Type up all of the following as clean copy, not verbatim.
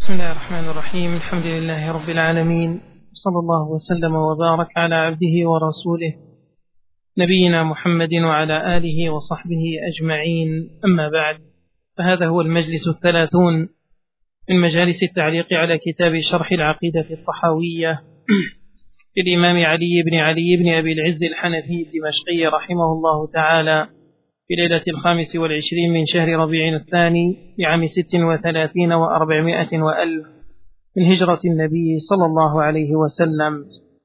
بسم الله الرحمن الرحيم. الحمد لله رب العالمين، صلى الله وسلم وبارك على عبده ورسوله نبينا محمد وعلى آله وصحبه أجمعين. أما بعد، فهذا هو المجلس 30 من مجالس التعليق على كتاب شرح العقيدة الطحاوية للإمام علي بن أبي العز الحنفي الدمشقي رحمه الله تعالى في ليلة 25 من شهر ربيع الثاني لعام 36 و400 وألف من هجرة النبي صلى الله عليه وسلم.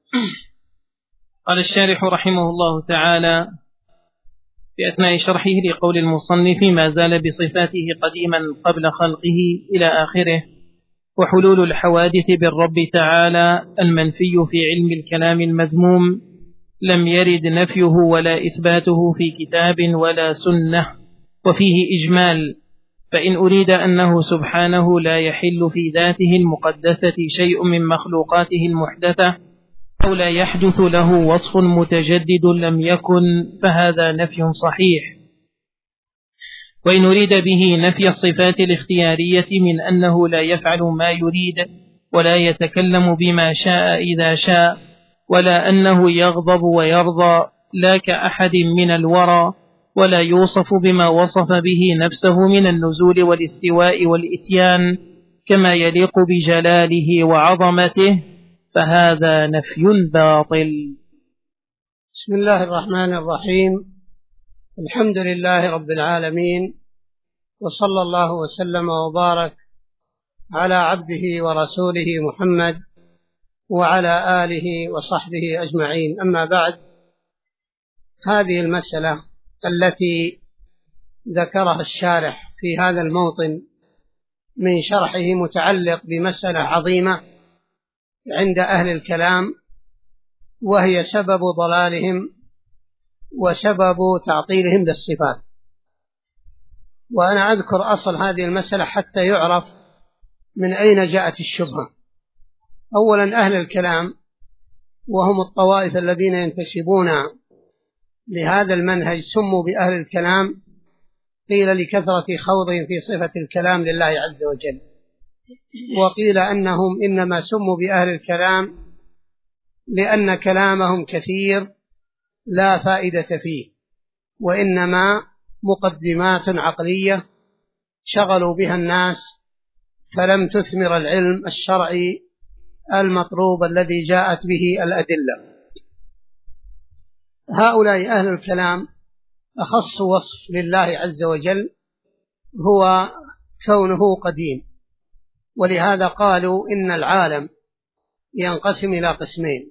قال الشارح رحمه الله تعالى في أثناء شرحه لقول المصنف: ما زال بصفاته قديما قبل خلقه إلى آخره. وحلول الحوادث بالرب تعالى المنفي في علم الكلام المذموم لم يرد نفيه ولا إثباته في كتاب ولا سنة، وفيه إجمال. فإن أريد أنه سبحانه لا يحل في ذاته المقدسة شيء من مخلوقاته المحدثة أو لا يحدث له وصف متجدد لم يكن، فهذا نفي صحيح. وإن أريد به نفي الصفات الاختيارية من أنه لا يفعل ما يريد ولا يتكلم بما شاء إذا شاء، ولا أنه يغضب ويرضى لا كأحد من الورى، ولا يوصف بما وصف به نفسه من النزول والاستواء والإتيان كما يليق بجلاله وعظمته، فهذا نفي باطل. بسم الله الرحمن الرحيم. الحمد لله رب العالمين، وصلى الله وسلم وبارك على عبده ورسوله محمد وعلى آله وصحبه أجمعين. أما بعد، هذه المسألة التي ذكرها الشارح في هذا الموطن من شرحه متعلق بمسألة عظيمة عند أهل الكلام، وهي سبب ضلالهم وسبب تعطيلهم للصفات. وأنا أذكر أصل هذه المسألة حتى يعرف من أين جاءت الشبهة. أولا، أهل الكلام وهم الطوائف الذين ينتسبون لهذا المنهج سموا بأهل الكلام، قيل لكثرة خوضهم في صفة الكلام لله عز وجل، وقيل أنهم إنما سموا بأهل الكلام لأن كلامهم كثير لا فائدة فيه، وإنما مقدمات عقلية شغلوا بها الناس فلم تثمر العلم الشرعي المطلوب الذي جاءت به الأدلة. هؤلاء أهل الكلام أخص وصف لله عز وجل هو كونه قديم، ولهذا قالوا إن العالم ينقسم إلى قسمين: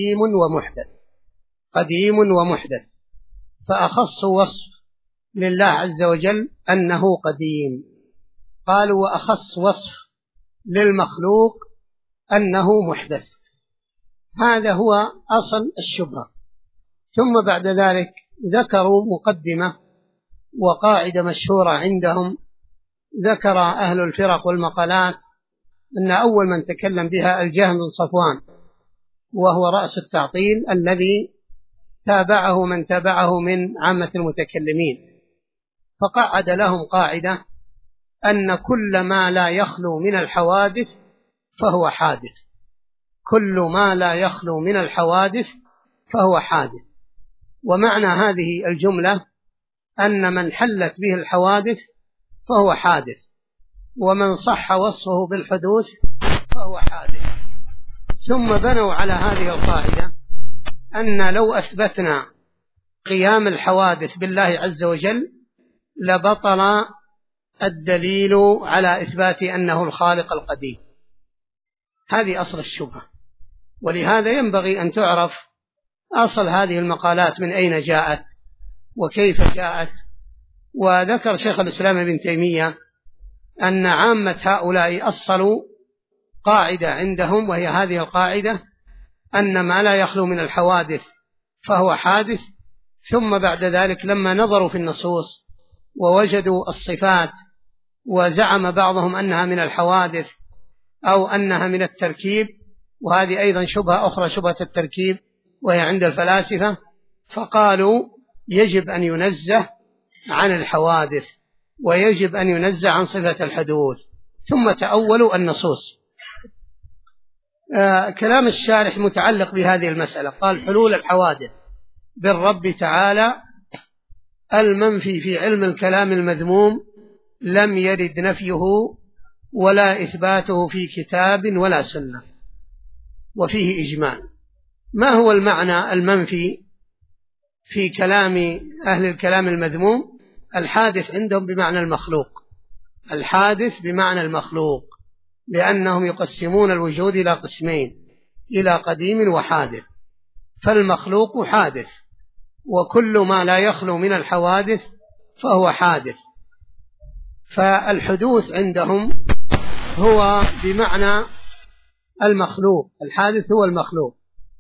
قديم ومحدث. فأخص وصف لله عز وجل أنه قديم. قالوا وأخص وصف للمخلوق أنه محدث. هذا هو أصل الشبهة. ثم بعد ذلك ذكروا مقدمة وقاعدة مشهورة عندهم، ذكر أهل الفرق والمقالات أن أول من تكلم بها الجهم بن صفوان، وهو رأس التعطيل الذي تابعه من تابعه من عامة المتكلمين. فقعد لهم قاعدة أن كل ما لا يخلو من الحوادث فهو حادث. كل ما لا يخلو من الحوادث فهو حادث. ومعنى هذه الجملة أن من حلت به الحوادث فهو حادث، ومن صح وصفه بالحدوث فهو حادث. ثم بنوا على هذه القاعدة أن لو أثبتنا قيام الحوادث بالله عز وجل لبطل الدليل على إثبات أنه الخالق القديم. هذه أصل الشبهة، ولهذا ينبغي أن تعرف أصل هذه المقالات من أين جاءت وكيف جاءت. وذكر شيخ الإسلام ابن تيمية أن عامة هؤلاء أصلوا قاعدة عندهم، وهي هذه القاعدة: أن ما لا يخلو من الحوادث فهو حادث. ثم بعد ذلك لما نظروا في النصوص ووجدوا الصفات، وزعم بعضهم أنها من الحوادث أو أنها من التركيب، وهذه أيضا شبهة أخرى، شبهة التركيب، وهي عند الفلاسفة، فقالوا يجب أن ينزه عن الحوادث ويجب أن ينزه عن صفة الحدوث. ثم تأولوا النصوص. كلام الشارح متعلق بهذه المسألة. قال: حلول الحوادث بالرب تعالى المنفي في علم الكلام المذموم لم يرد نفيه ولا إثباته في كتاب ولا سنة، وفيه إجماع. ما هو المعنى المنفي في كلام أهل الكلام المذموم؟ الحادث عندهم بمعنى المخلوق، الحادث بمعنى المخلوق، لأنهم يقسمون الوجود إلى قسمين، إلى قديم وحادث. فالمخلوق حادث، وكل ما لا يخلو من الحوادث فهو حادث. فالحدوث عندهم هو بمعنى المخلوق، الحادث هو المخلوق.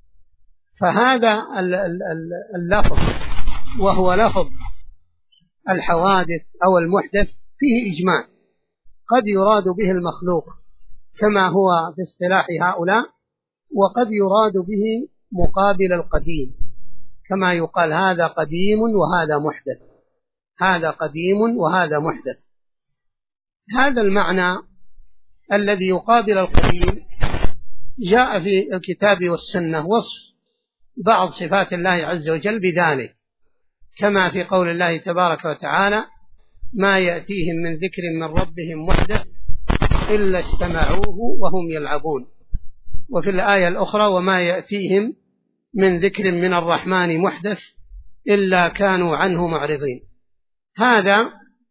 فهذا اللفظ وهو لفظ الحوادث أو المحدث فيه إجماع، قد يراد به المخلوق كما هو في اصطلاح هؤلاء، وقد يراد به مقابل القديم، كما يقال هذا قديم وهذا محدث، هذا قديم وهذا محدث. هذا المعنى الذي يقابل القديم جاء في الكتاب والسنة وصف بعض صفات الله عز وجل بذلك، كما في قول الله تبارك وتعالى: ما يأتيهم من ذكر من ربهم محدث إلا استمعوه وهم يلعبون. وفي الآية الأخرى: وما يأتيهم من ذكر من الرحمن محدث إلا كانوا عنه معرضين. هذا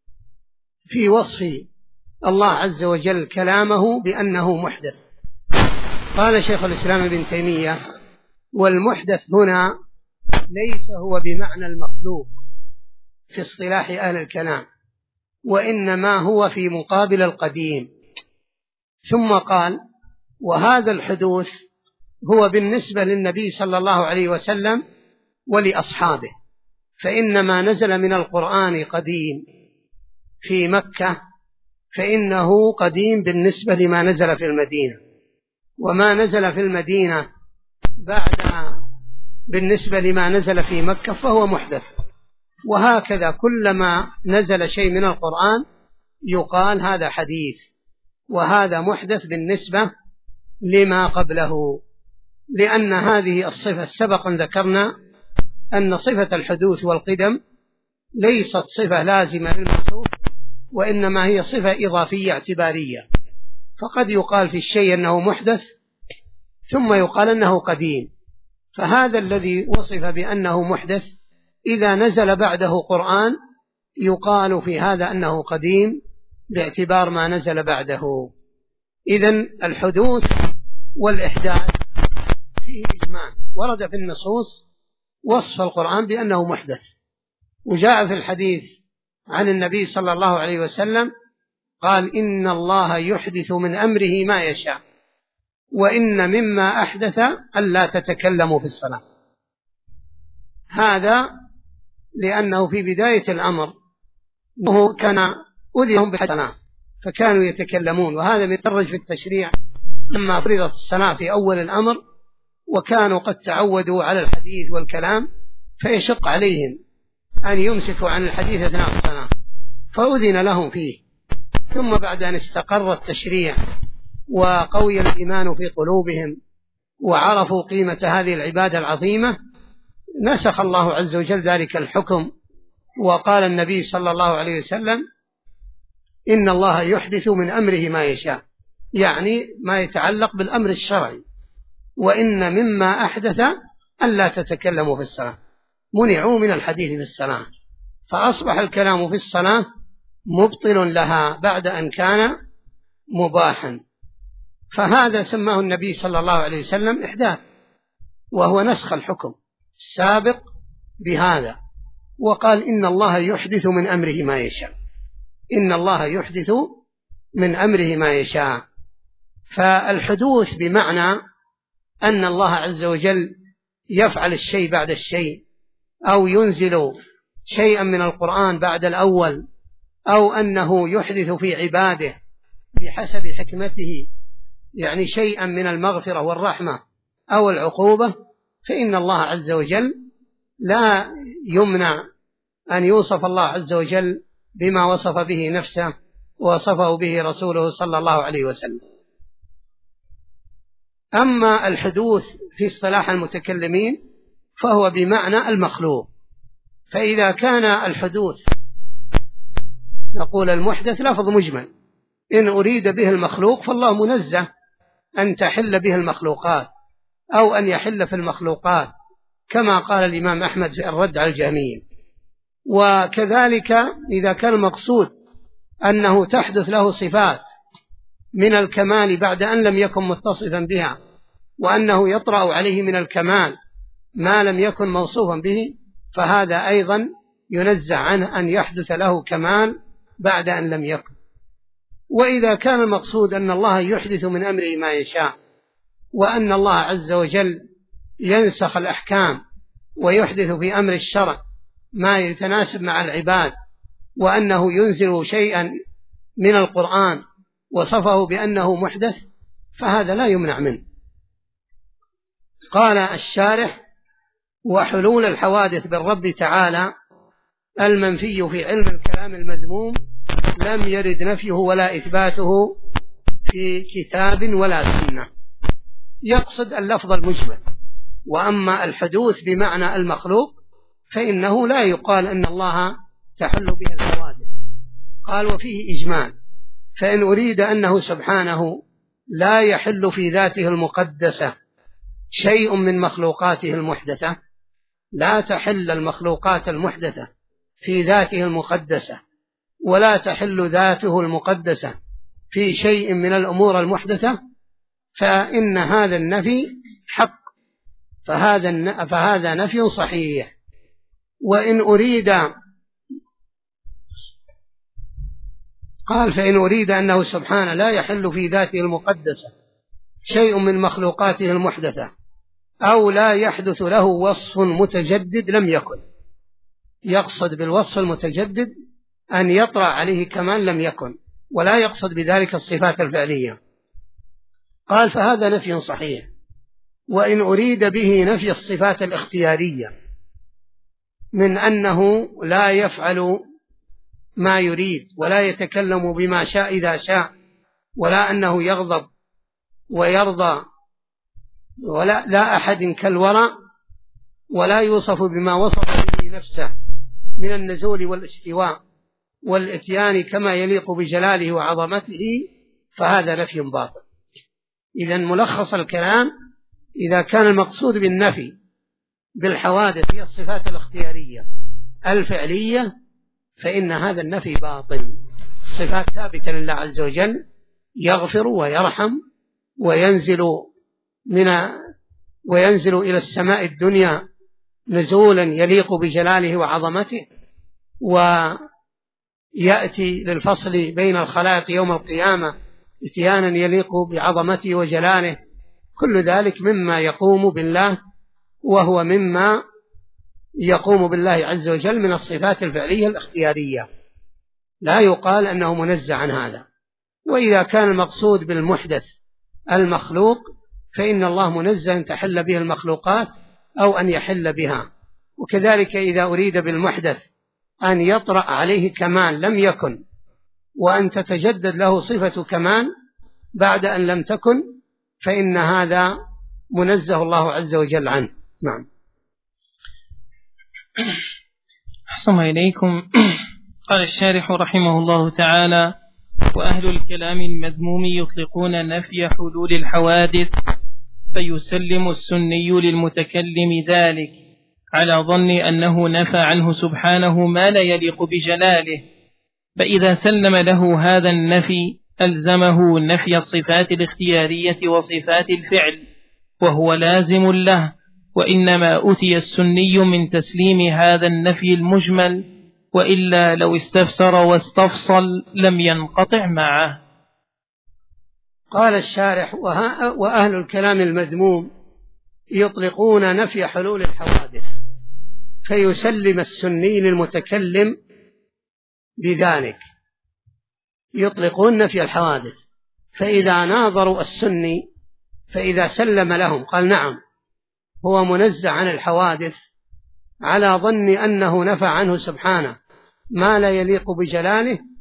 في وصف الله عز وجل كلامه بأنه محدث. قال شيخ الإسلام ابن تيمية: والمحدث هنا ليس هو بمعنى المخلوق في اصطلاح أهل الكلام، وإنما هو في مقابل القديم. ثم قال: وهذا الحدوث هو بالنسبة للنبي صلى الله عليه وسلم ولأصحابه، فإنما نزل من القرآن قديم في مكة فإنه قديم بالنسبة لما نزل في المدينة، وما نزل في المدينة بعد بالنسبة لما نزل في مكة فهو محدث. وهكذا كلما نزل شيء من القرآن يقال هذا حديث، وهذا محدث بالنسبة لما قبله، لأن هذه الصفة سبقا ذكرنا أن صفة الحدوث والقدم ليست صفة لازمة للموصوف، وإنما هي صفة إضافية اعتبارية. فقد يقال في الشيء أنه محدث ثم يقال أنه قديم، فهذا الذي وصف بأنه محدث إذا نزل بعده قرآن يقال في هذا أنه قديم باعتبار ما نزل بعده. إذن الحدوث والإحداث فيه إجماع، ورد في النصوص وصف القرآن بأنه محدث، وجاء في الحديث عن النبي صلى الله عليه وسلم قال: إن الله يحدث من أمره ما يشاء، وإن مما أحدث ألا تتكلموا في الصلاة. هذا لأنه في بداية الأمر كان أذيهم بالصلاة فكانوا يتكلمون، وهذا يتدرج في التشريع لما فرضت الصلاة في أول الأمر، وكانوا قد تعودوا على الحديث والكلام فيشق عليهم أن يمسكوا عن الحديث أثناء الصلاة، فأذن لهم فيه. ثم بعد أن استقر التشريع وقوي الإيمان في قلوبهم وعرفوا قيمة هذه العبادة العظيمة نسخ الله عز وجل ذلك الحكم، وقال النبي صلى الله عليه وسلم: إن الله يحدث من أمره ما يشاء، يعني ما يتعلق بالأمر الشرعي. وإن مما أحدث ألا تتكلموا في الصلاة، منعوا من الحديث في الصلاة، فأصبح الكلام في الصلاة مبطل لها بعد أن كان مباحا. فهذا سماه النبي صلى الله عليه وسلم إحداث، وهو نسخ الحكم السابق بهذا، وقال: إن الله يحدث من أمره ما يشاء، إن الله يحدث من أمره ما يشاء. فالحدوث بمعنى أن الله عز وجل يفعل الشيء بعد الشيء، أو ينزل شيئا من القرآن بعد الأول، أو أنه يحدث في عباده بحسب حكمته، يعني شيئا من المغفرة والرحمة أو العقوبة، فإن الله عز وجل لا يمنع أن يوصف الله عز وجل بما وصف به نفسه ووصفه به رسوله صلى الله عليه وسلم. أما الحدوث في اصطلاح المتكلمين فهو بمعنى المخلوق. فإذا كان الحدوث نقول المحدث لفظ مجمل، إن أريد به المخلوق فالله منزه أن تحل به المخلوقات أو أن يحل في المخلوقات، كما قال الإمام أحمد في الرد على الجهمية. وكذلك إذا كان المقصود أنه تحدث له صفات من الكمال بعد أن لم يكن متصفا بها، وأنه يطرأ عليه من الكمال ما لم يكن موصوفا به، فهذا أيضا ينزه عنه أن يحدث له كمال بعد أن لم يكن. وإذا كان المقصود أن الله يحدث من أمره ما يشاء، وأن الله عز وجل ينسخ الأحكام ويحدث في أمر الشرع ما يتناسب مع العباد، وأنه ينزل شيئا من القرآن وصفه بأنه محدث، فهذا لا يمنع منه. قال الشارح: وحلول الحوادث بالرب تعالى المنفي في علم الكلام المذموم لم يرد نفيه ولا إثباته في كتاب ولا سنة. يقصد اللفظ المجمل. وأما الحدوث بمعنى المخلوق فإنه لا يقال أن الله تحل به الحوادث. قال: وفيه إجمال، فإن أريد أنه سبحانه لا يحل في ذاته المقدسة شيء من مخلوقاته المحدثة، لا تحل المخلوقات المحدثة في ذاته المقدسة، ولا تحل ذاته المقدسة في شيء من الأمور المحدثة، فإن هذا النفي حق، فهذا نفي صحيح. وإن أريد، قال: فإن أريد أنه سبحانه لا يحل في ذاته المقدسة شيء من مخلوقاته المحدثة، أو لا يحدث له وصف متجدد لم يكن. يقصد بالوصف المتجدد أن يطرأ عليه كمال لم يكن، ولا يقصد بذلك الصفات الفعلية. قال: فهذا نفي صحيح. وإن أريد به نفي الصفات الاختيارية، من أنه لا يفعل ما يريد ولا يتكلم بما شاء إذا شاء، ولا أنه يغضب ويرضى، ولا لا أحد كالورى، ولا يوصف بما وصف به نفسه من النزول والاستواء والإتيان كما يليق بجلاله وعظمته، فهذا نفي باطل. إذن ملخص الكلام: إذا كان المقصود بالنفي بالحوادث هي الصفات الاختيارية الفعلية، فإن هذا النفي باطل. الصفات ثابتة لله عز وجل، يغفر ويرحم وينزل إلى السماء الدنيا نزولا يليق بجلاله وعظمته، ويأتي للفصل بين الخلائق يوم القيامة اتيانا يليق بعظمته وجلاله. كل ذلك مما يقوم بالله، وهو مما يقوم بالله عز وجل من الصفات الفعلية الاختيارية، لا يقال أنه منزه عن هذا. وإذا كان المقصود بالمحدث المخلوق فإن الله منزه أن تحل به المخلوقات أو أن يحل بها. وكذلك إذا أريد بالمحدث أن يطرأ عليه كمال لم يكن، وأن تتجدد له صفة كمال بعد أن لم تكن، فإن هذا منزه الله عز وجل عنه. نعم. أحسن إليكم. قال الشارح رحمه الله تعالى: وأهل الكلام المذموم يطلقون نفي حلول الحوادث، فيسلم السني للمتكلم ذلك على ظن أنه نفى عنه سبحانه ما لا يليق بجلاله، فإذا سلم له هذا النفي ألزمه نفي الصفات الاختيارية وصفات الفعل، وهو لازم له. وإنما أتي السني من تسليم هذا النفي المجمل، وإلا لو استفسر واستفصل لم ينقطع معه. قال الشارح: وأهل الكلام المذموم يطلقون نفي حلول الحوادث، فيسلم السني للمتكلم بذلك. يطلقون نفي الحوادث، فإذا ناظروا السني فإذا سلم لهم قال نعم هو منزه عن الحوادث على ظن أنه نفى عنه سبحانه ما لا يليق بجلاله،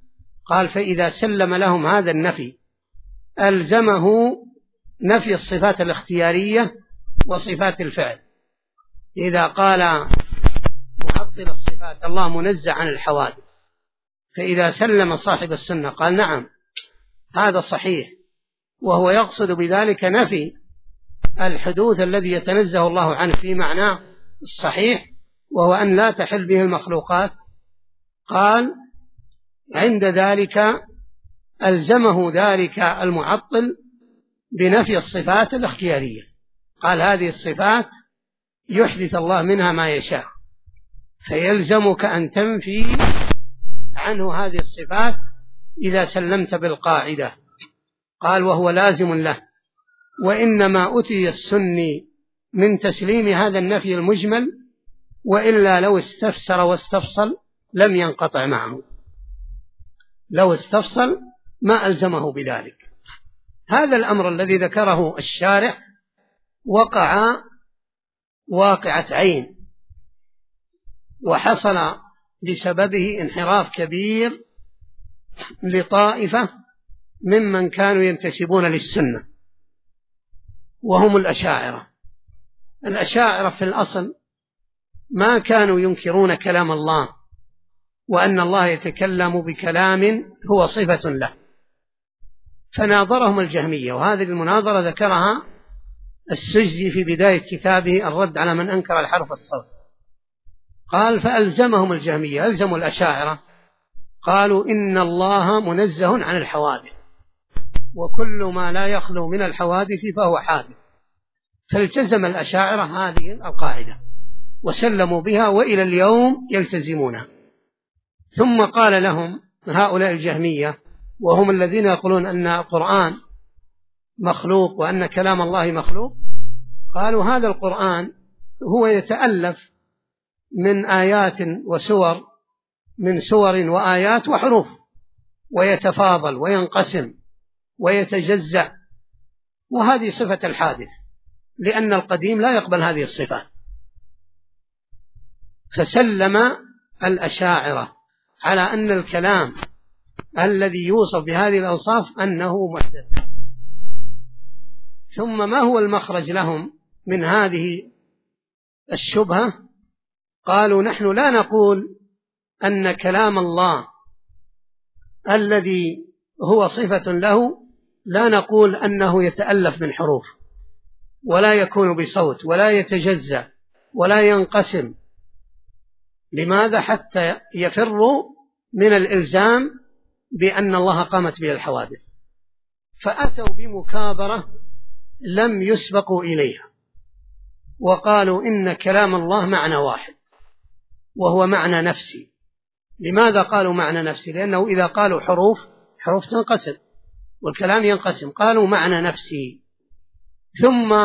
قال فإذا سلم لهم هذا النفي ألزمه نفي الصفات الاختيارية وصفات الفعل. إذا قال معطل الصفات الله منزه عن الحوادث، فإذا سلم صاحب السنة قال نعم هذا صحيح، وهو يقصد بذلك نفي الحدوث الذي يتنزه الله عنه في معناه الصحيح، وهو أن لا تحل به المخلوقات، قال عند ذلك ألزمه ذلك المعطل بنفي الصفات الاختيارية. قال هذه الصفات يحدث الله منها ما يشاء، فيلزمك أن تنفي عنه هذه الصفات إذا سلمت بالقاعدة. قال وهو لازم له، وإنما أتي السني من تسليم هذا النفي المجمل، وإلا لو استفسر واستفصل لم ينقطع معه، لو استفصل ما ألزمه بذلك. هذا الأمر الذي ذكره الشارح وقع واقعة عين، وحصل بسببه انحراف كبير لطائفة ممن كانوا ينتسبون للسنة، وهم الأشاعرة. الأشاعرة في الأصل ما كانوا ينكرون كلام الله، وأن الله يتكلم بكلام هو صفة له، فناظرهم الجهمية، وهذه المناظرة ذكرها السجزي في بداية كتابه الرد على من أنكر الحرف الصوت. قال فألزمهم الجهمية، ألزموا الأشاعرة، قالوا إن الله منزه عن الحوادث، وكل ما لا يخلو من الحوادث فهو حادث. فالتزم الأشاعرة هذه القاعدة وسلموا بها، وإلى اليوم يلتزمونها. ثم قال لهم هؤلاء الجهمية، وهم الذين يقولون أن القرآن مخلوق وأن كلام الله مخلوق، قالوا هذا القرآن هو يتألف من آيات وسور، من سور وآيات وحروف، ويتفاضل وينقسم ويتجزأ، وهذه صفة الحادث، لأن القديم لا يقبل هذه الصفات. فسلم الأشاعرة على أن الكلام الذي يوصف بهذه الأوصاف أنه محدث. ثم ما هو المخرج لهم من هذه الشبهة؟ قالوا نحن لا نقول أن كلام الله الذي هو صفة له، لا نقول أنه يتألف من حروف، ولا يكون بصوت، ولا يتجزأ، ولا ينقسم. لماذا؟ حتى يفروا من الإلزام بأن الله قامت به الحوادث، فأتوا بمكابرة لم يسبقوا إليها، وقالوا إن كلام الله معنى واحد، وهو معنى نفسي. لماذا قالوا معنى نفسي؟ لأنه إذا قالوا حروف تنقسم والكلام ينقسم، قالوا معنى نفسي. ثم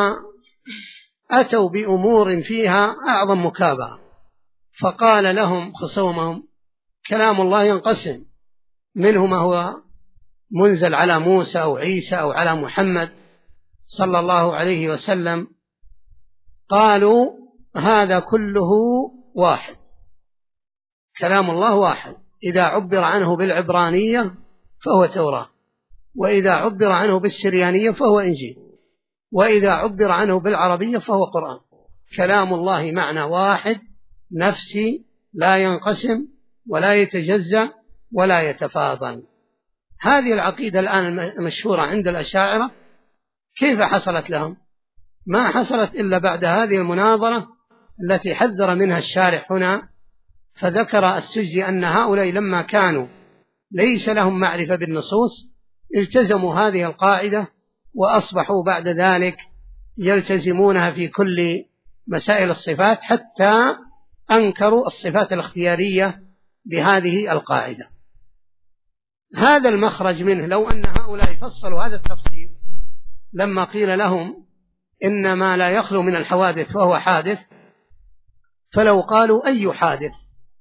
أتوا بأمور فيها أعظم مكابرة، فقال لهم خصومهم كلام الله ينقسم، منه ما هو منزل على موسى أو عيسى أو على محمد صلى الله عليه وسلم. قالوا هذا كله واحد، كلام الله واحد، إذا عبر عنه بالعبرانية فهو توراة، وإذا عبر عنه بالسريانية فهو إنجيل، وإذا عبر عنه بالعربية فهو قرآن. كلام الله معنى واحد نفسي، لا ينقسم ولا يتجزأ ولا يتفاضل. هذه العقيدة الآن المشهورة عند الأشاعرة كيف حصلت لهم؟ ما حصلت إلا بعد هذه المناظرة التي حذر منها الشارح هنا. فذكر السجي أن هؤلاء لما كانوا ليس لهم معرفة بالنصوص التزموا هذه القاعدة، وأصبحوا بعد ذلك يلتزمونها في كل مسائل الصفات، حتى أنكروا الصفات الاختيارية بهذه القاعدة. هذا المخرج منه، لو أن هؤلاء فصلوا هذا التفصيل لما قيل لهم إن ما لا يخلو من الحوادث فهو حادث، فلو قالوا أي حادث؟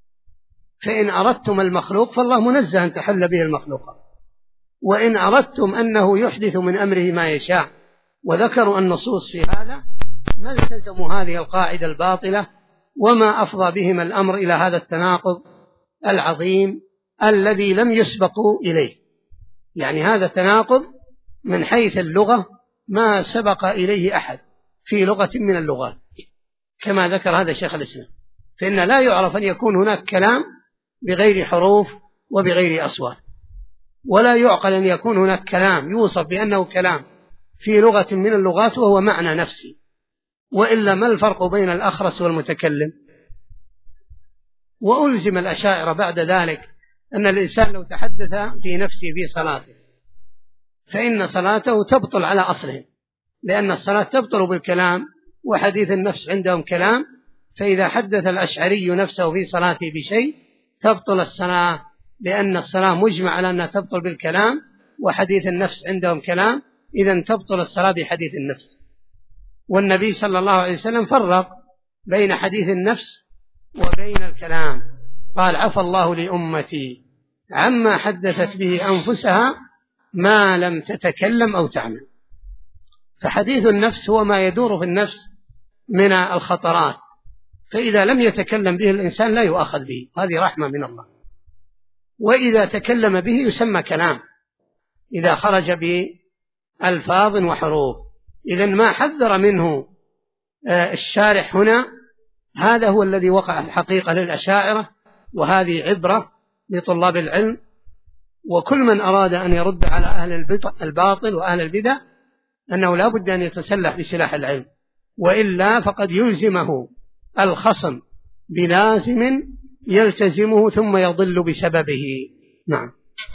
فإن أردتم المخلوق فالله منزه أن تحل به المخلوقات، وإن أردتم أنه يحدث من أمره ما يشاء وذكروا النصوص في هذا، ما التزموا هذه القاعدة الباطلة، وما أفضى بهم الأمر إلى هذا التناقض العظيم الذي لم يسبقوا إليه. يعني هذا تناقض من حيث اللغة، ما سبق إليه أحد في لغة من اللغات، كما ذكر هذا شيخ الإسلام. فإن لا يعرف أن يكون هناك كلام بغير حروف وبغير أصوات، ولا يعقل أن يكون هناك كلام يوصف بأنه كلام في لغة من اللغات وهو معنى نفسي، وإلا ما الفرق بين الأخرس والمتكلم؟ وألزم الأشاعرة بعد ذلك أن الإنسان لو تحدث في نفسه في صلاته فإن صلاته تبطل على أصله، لأن الصلاة تبطل بالكلام، وحديث النفس عندهم كلام. فإذا حدث الأشعري نفسه في صلاته بشيء تبطل الصلاة، لأن الصلاة مجمع على أنها تبطل بالكلام، وحديث النفس عندهم كلام، إذن تبطل الصلاة بحديث النفس. والنبي صلى الله عليه وسلم فرق بين حديث النفس وبين الكلام، قال: عفى الله لأمتي عما حدثت به أنفسها ما لم تتكلم أو تعمل. فحديث النفس هو ما يدور في النفس من الخطرات، فإذا لم يتكلم به الإنسان لا يؤاخذ به، هذه رحمة من الله. وإذا تكلم به يسمى كلام إذا خرج بألفاظ وحروف. إذن ما حذر منه الشارح هنا هذا هو الذي وقع الحقيقة للأشاعرة، وهذه عبرة لطلاب العلم. وكل من أراد أن يرد على أهل الباطل وأهل البدع أنه لا بد أن يتسلح بسلاح العلم، وإلا فقد يلزمه الخصم بلازم يلتزمه ثم يضل بسببه. نعم.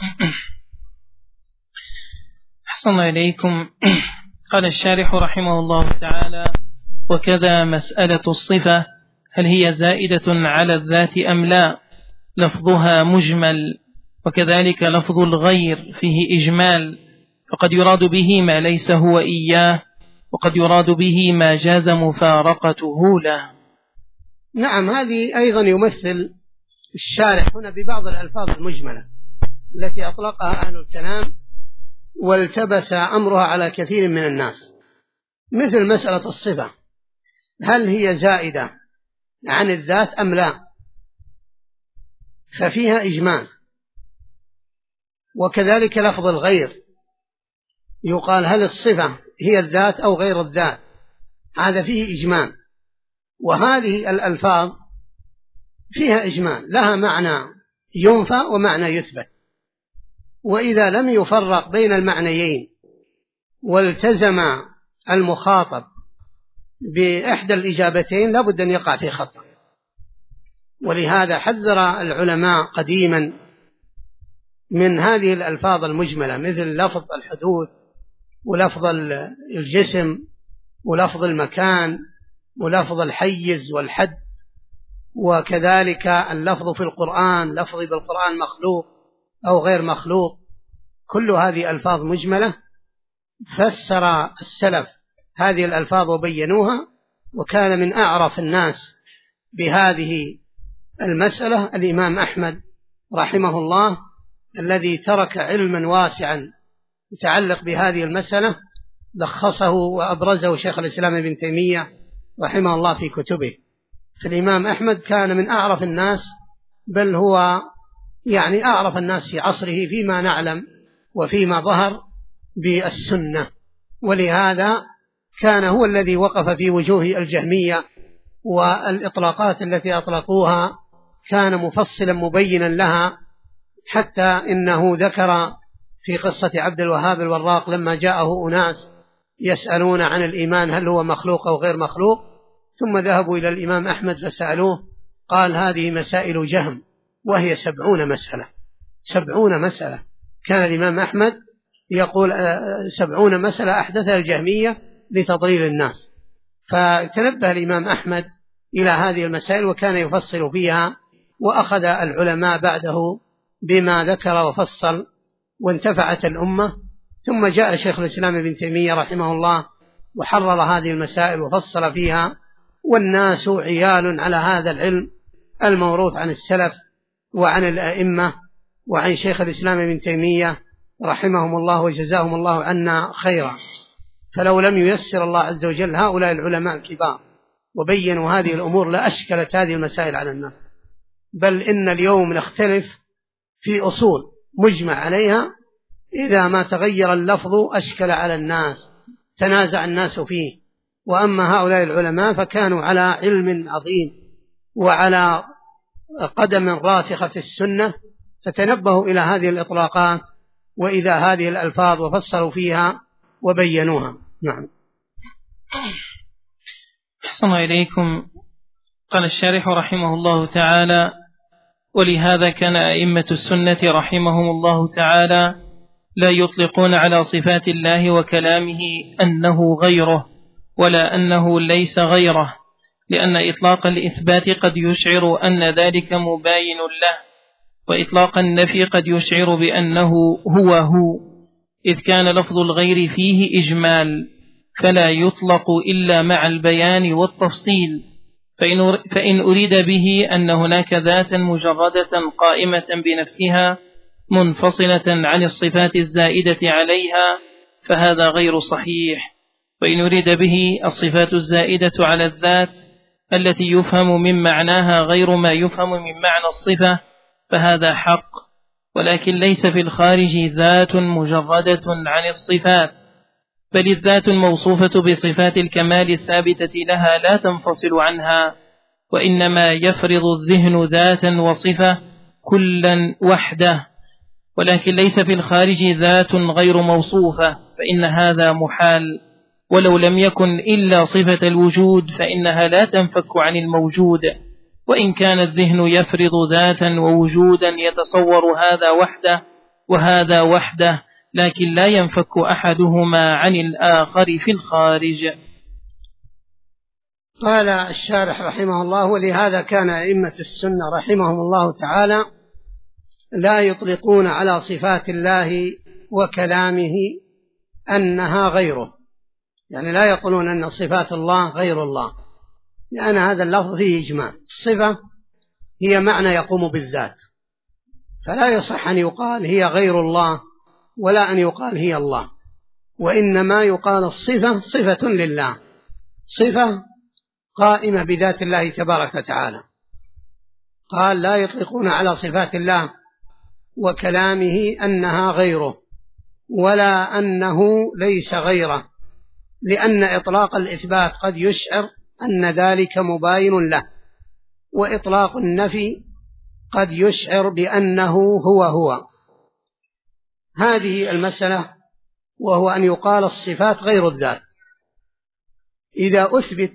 أحسن إليكم. قال الشارح رحمه الله تعالى: وكذا مسألة الصفة هل هي زائدة على الذات أم لا، لفظها مجمل، وكذلك لفظ الغير فيه إجمال، فقد يراد به ما ليس هو إياه، وقد يراد به ما جاز مفارقته له. نعم، هذه أيضا يمثل الشارح هنا ببعض الألفاظ المجملة التي أطلقها أهل الكلام والتبس أمرها على كثير من الناس، مثل مسألة الصفة هل هي زائدة عن الذات أم لا، ففيها إجمال. وكذلك لفظ الغير، يقال هل الصفة هي الذات أو غير الذات، هذا فيه إجمال. وهذه الألفاظ فيها إجمال، لها معنى ينفى ومعنى يثبت، وإذا لم يفرق بين المعنيين والتزم المخاطب بإحدى الإجابتين لابد أن يقع في خطأ. ولهذا حذر العلماء قديما من هذه الألفاظ المجملة، مثل لفظ الحدود ولفظ الجسم ولفظ المكان ولفظ الحيز والحد، وكذلك اللفظ في القرآن، لفظ بالقرآن مخلوق أو غير مخلوق، كل هذه ألفاظ مجملة. فسر السلف هذه الألفاظ وبينوها، وكان من أعرف الناس بهذه المسألة الإمام أحمد رحمه الله، الذي ترك علما واسعا يتعلق بهذه المسألة، لخصه وأبرزه شيخ الإسلام ابن تيمية رحمه الله في كتبه. فالإمام أحمد كان من أعرف الناس، بل هو يعني أعرف الناس في عصره فيما نعلم وفيما ظهر بالسنة، ولهذا كان هو الذي وقف في وجوه الجهمية والإطلاقات التي أطلقوها، كان مفصلا مبينا لها، حتى إنه ذكر في قصة عبد الوهاب الوراق لما جاءه أناس يسألون عن الإيمان هل هو مخلوق أو غير مخلوق، ثم ذهبوا إلى الإمام أحمد فسألوه، قال هذه مسائل جهم وهي 70 مسألة. 70 مسألة كان الإمام أحمد يقول 70 مسألة أحدثها الجهمية لتضليل الناس. فتنبه الإمام أحمد إلى هذه المسائل وكان يفصل فيها، وأخذ العلماء بعده بما ذكر وفصل، وانتفعت الأمة. ثم جاء شيخ الإسلام ابن تيمية رحمه الله وحرر هذه المسائل وفصل فيها، والناس عيال على هذا العلم الموروث عن السلف وعن الأئمة وعن شيخ الإسلام ابن تيمية رحمهم الله وجزاهم الله عنا خيرا. فلو لم ييسر الله عز وجل هؤلاء العلماء الكبار وبينوا هذه الأمور لأشكلت هذه المسائل على الناس. بل إن اليوم نختلف في أصول مجمع عليها، إذا ما تغير اللفظ أشكل على الناس، تنازع الناس فيه. وأما هؤلاء العلماء فكانوا على علم عظيم وعلى قدم راسخة في السنة، فتنبهوا إلى هذه الإطلاقات وإذا هذه الألفاظ وفسروا فيها وبينوها. نعم. أحسن إليكم. قال الشارح رحمه الله تعالى: ولهذا كان أئمة السنة رحمهم الله تعالى لا يطلقون على صفات الله وكلامه أنه غيره ولا أنه ليس غيره، لأن إطلاق الإثبات قد يشعر أن ذلك مباين له، وإطلاق النفي قد يشعر بأنه هو، إذ كان لفظ الغير فيه إجمال، فلا يطلق إلا مع البيان والتفصيل. فإن أريد به أن هناك ذاتا مجردة قائمة بنفسها منفصلة عن الصفات الزائدة عليها فهذا غير صحيح. وإن أريد به الصفات الزائدة على الذات التي يفهم من معناها غير ما يفهم من معنى الصفة فهذا حق، ولكن ليس في الخارج ذات مجردة عن الصفات، بل الذات الموصوفة بصفات الكمال الثابتة لها لا تنفصل عنها، وإنما يفرض الذهن ذاتا وصفة كلا وحده، ولكن ليس في الخارج ذات غير موصوفة، فإن هذا محال. ولو لم يكن إلا صفة الوجود فإنها لا تنفك عن الموجود، وإن كان الذهن يفرض ذاتا ووجودا يتصور هذا وحده وهذا وحده، لكن لا ينفك أحدهما عن الآخر في الخارج. قال الشارح رحمه الله: ولهذا كان أئمة السنة رحمهم الله تعالى لا يطلقون على صفات الله وكلامه أنها غيره، يعني لا يقولون أن صفات الله غير الله، لأن هذا اللفظ فيه إجمال. الصفة هي معنى يقوم بالذات، فلا يصح أن يقال هي غير الله ولا أن يقال هي الله، وإنما يقال الصفة صفة لله، صفة قائمة بذات الله تبارك وتعالى. قال: لا يطلقون على صفات الله وكلامه أنها غيره ولا أنه ليس غيره، لأن إطلاق الإثبات قد يشعر أن ذلك مباين له، وإطلاق النفي قد يشعر بأنه هو. هذه المسألة، وهو أن يقال الصفات غير الذات. إذا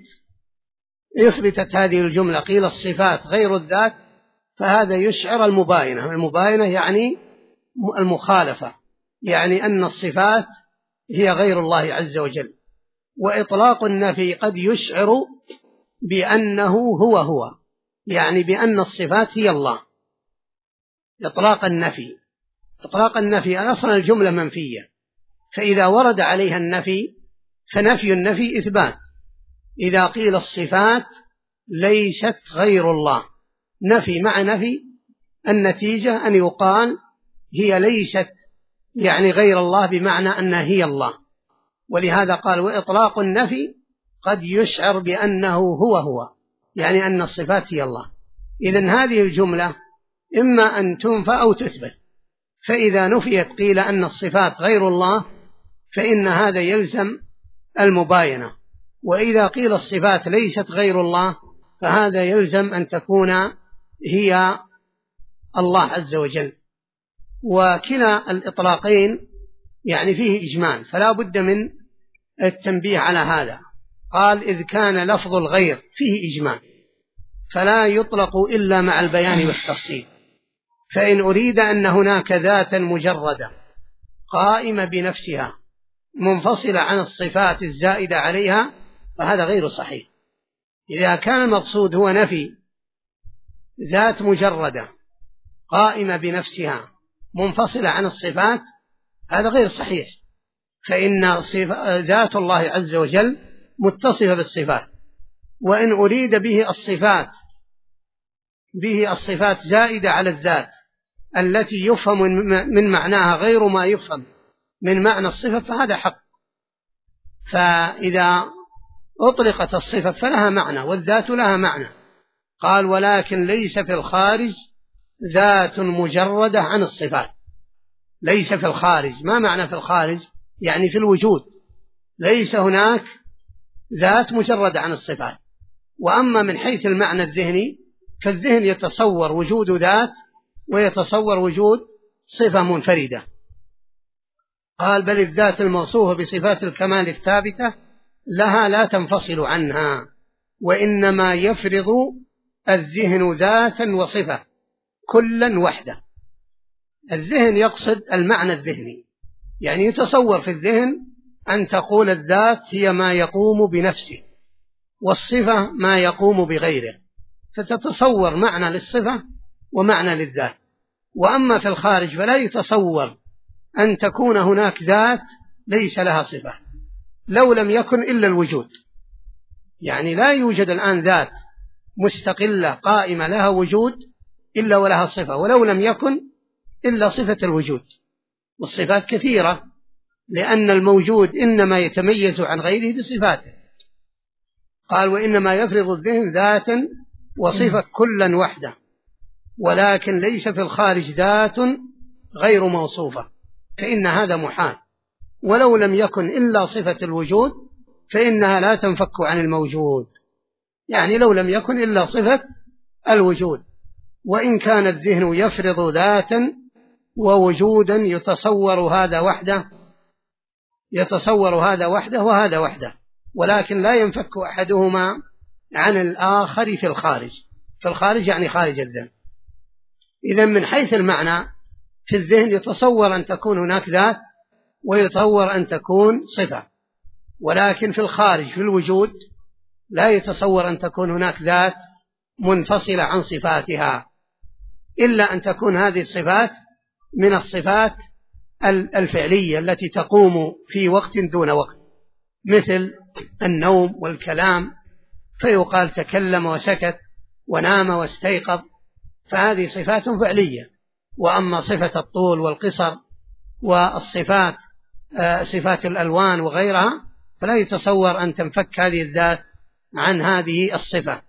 أثبتت هذه الجملة قيل الصفات غير الذات، فهذا يشعر المباينة يعني المخالفة، يعني أن الصفات هي غير الله عز وجل. وإطلاق النفي قد يشعر بأنه هو، يعني بأن الصفات هي الله. إطلاق النفي أصلا الجملة منفية، فإذا ورد عليها النفي فنفي النفي إثبات. إذا قيل الصفات ليست غير الله، نفي مع نفي، النتيجة أن يقال هي ليست يعني غير الله، بمعنى أنها هي الله. ولهذا قال: وإطلاق النفي قد يشعر بأنه هو، يعني أن الصفات هي الله. إذن هذه الجملة إما أن تنفى أو تثبت، فإذا نفيت قيل أن الصفات غير الله فإن هذا يلزم المباينة، وإذا قيل الصفات ليست غير الله فهذا يلزم أن تكون هي الله عز وجل. وكلا الإطلاقين يعني فيه إجمال، فلا بد من التنبيه على هذا. قال: إذ كان لفظ الغير فيه إجمال فلا يطلق إلا مع البيان والتفصيل. فإن أريد أن هناك ذاتا مجردة قائمة بنفسها منفصلة عن الصفات الزائدة عليها فهذا غير صحيح. إذا كان المقصود هو نفي ذات مجردة قائمة بنفسها منفصلة عن الصفات هذا غير صحيح، فإن ذات الله عز وجل متصفة بالصفات. وإن أريد به الصفات زائدة على الذات التي يفهم من معناها غير ما يفهم من معنى الصفة فهذا حق. فإذا أطلقت الصفة فلها معنى والذات لها معنى. قال: ولكن ليس في الخارج ذات مجردة عن الصفات، ليس في الخارج. ما معنى في الخارج؟ يعني في الوجود، ليس هناك ذات مجردة عن الصفات. وأما من حيث المعنى الذهني فالذهن يتصور وجود ذات ويتصور وجود صفة منفردة. قال بل الذات الموصوفة بصفات الكمال الثابتة لها لا تنفصل عنها، وإنما يفرض الذهن ذاتا وصفة كلا وحده. الذهن يقصد المعنى الذهني، يعني يتصور في الذهن أن تقول الذات هي ما يقوم بنفسه والصفة ما يقوم بغيره، فتتصور معنى للصفة ومعنى للذات. وأما في الخارج فلا يتصور أن تكون هناك ذات ليس لها صفة، لو لم يكن إلا الوجود. يعني لا يوجد الآن ذات مستقلة قائمة لها وجود إلا ولها صفة، ولو لم يكن إلا صفة الوجود. والصفات كثيرة، لأن الموجود إنما يتميز عن غيره بصفاته. قال وإنما يفرض الذهن ذاتا وصفة كلا وحده، ولكن ليس في الخارج ذات غير موصوفة، فإن هذا محال. ولو لم يكن إلا صفة الوجود فإنها لا تنفك عن الموجود، يعني لو لم يكن إلا صفة الوجود. وإن كان الذهن يفرض ذاتا ووجودا يتصور هذا وحده وهذا وحده، ولكن لا ينفك أحدهما عن الآخر في الخارج. في الخارج يعني خارج الذهن. إذن من حيث المعنى في الذهن يتصور أن تكون هناك ذات ويتصور أن تكون صفة، ولكن في الخارج في الوجود لا يتصور أن تكون هناك ذات منفصلة عن صفاتها، إلا أن تكون هذه الصفات من الصفات الفعلية التي تقوم في وقت دون وقت، مثل النوم والكلام، فيقال تكلم وسكت ونام واستيقظ، فهذه صفات فعلية. وأما صفة الطول والقصر والصفات صفات الألوان وغيرها فلا يتصور أن تنفك هذه الذات عن هذه الصفة.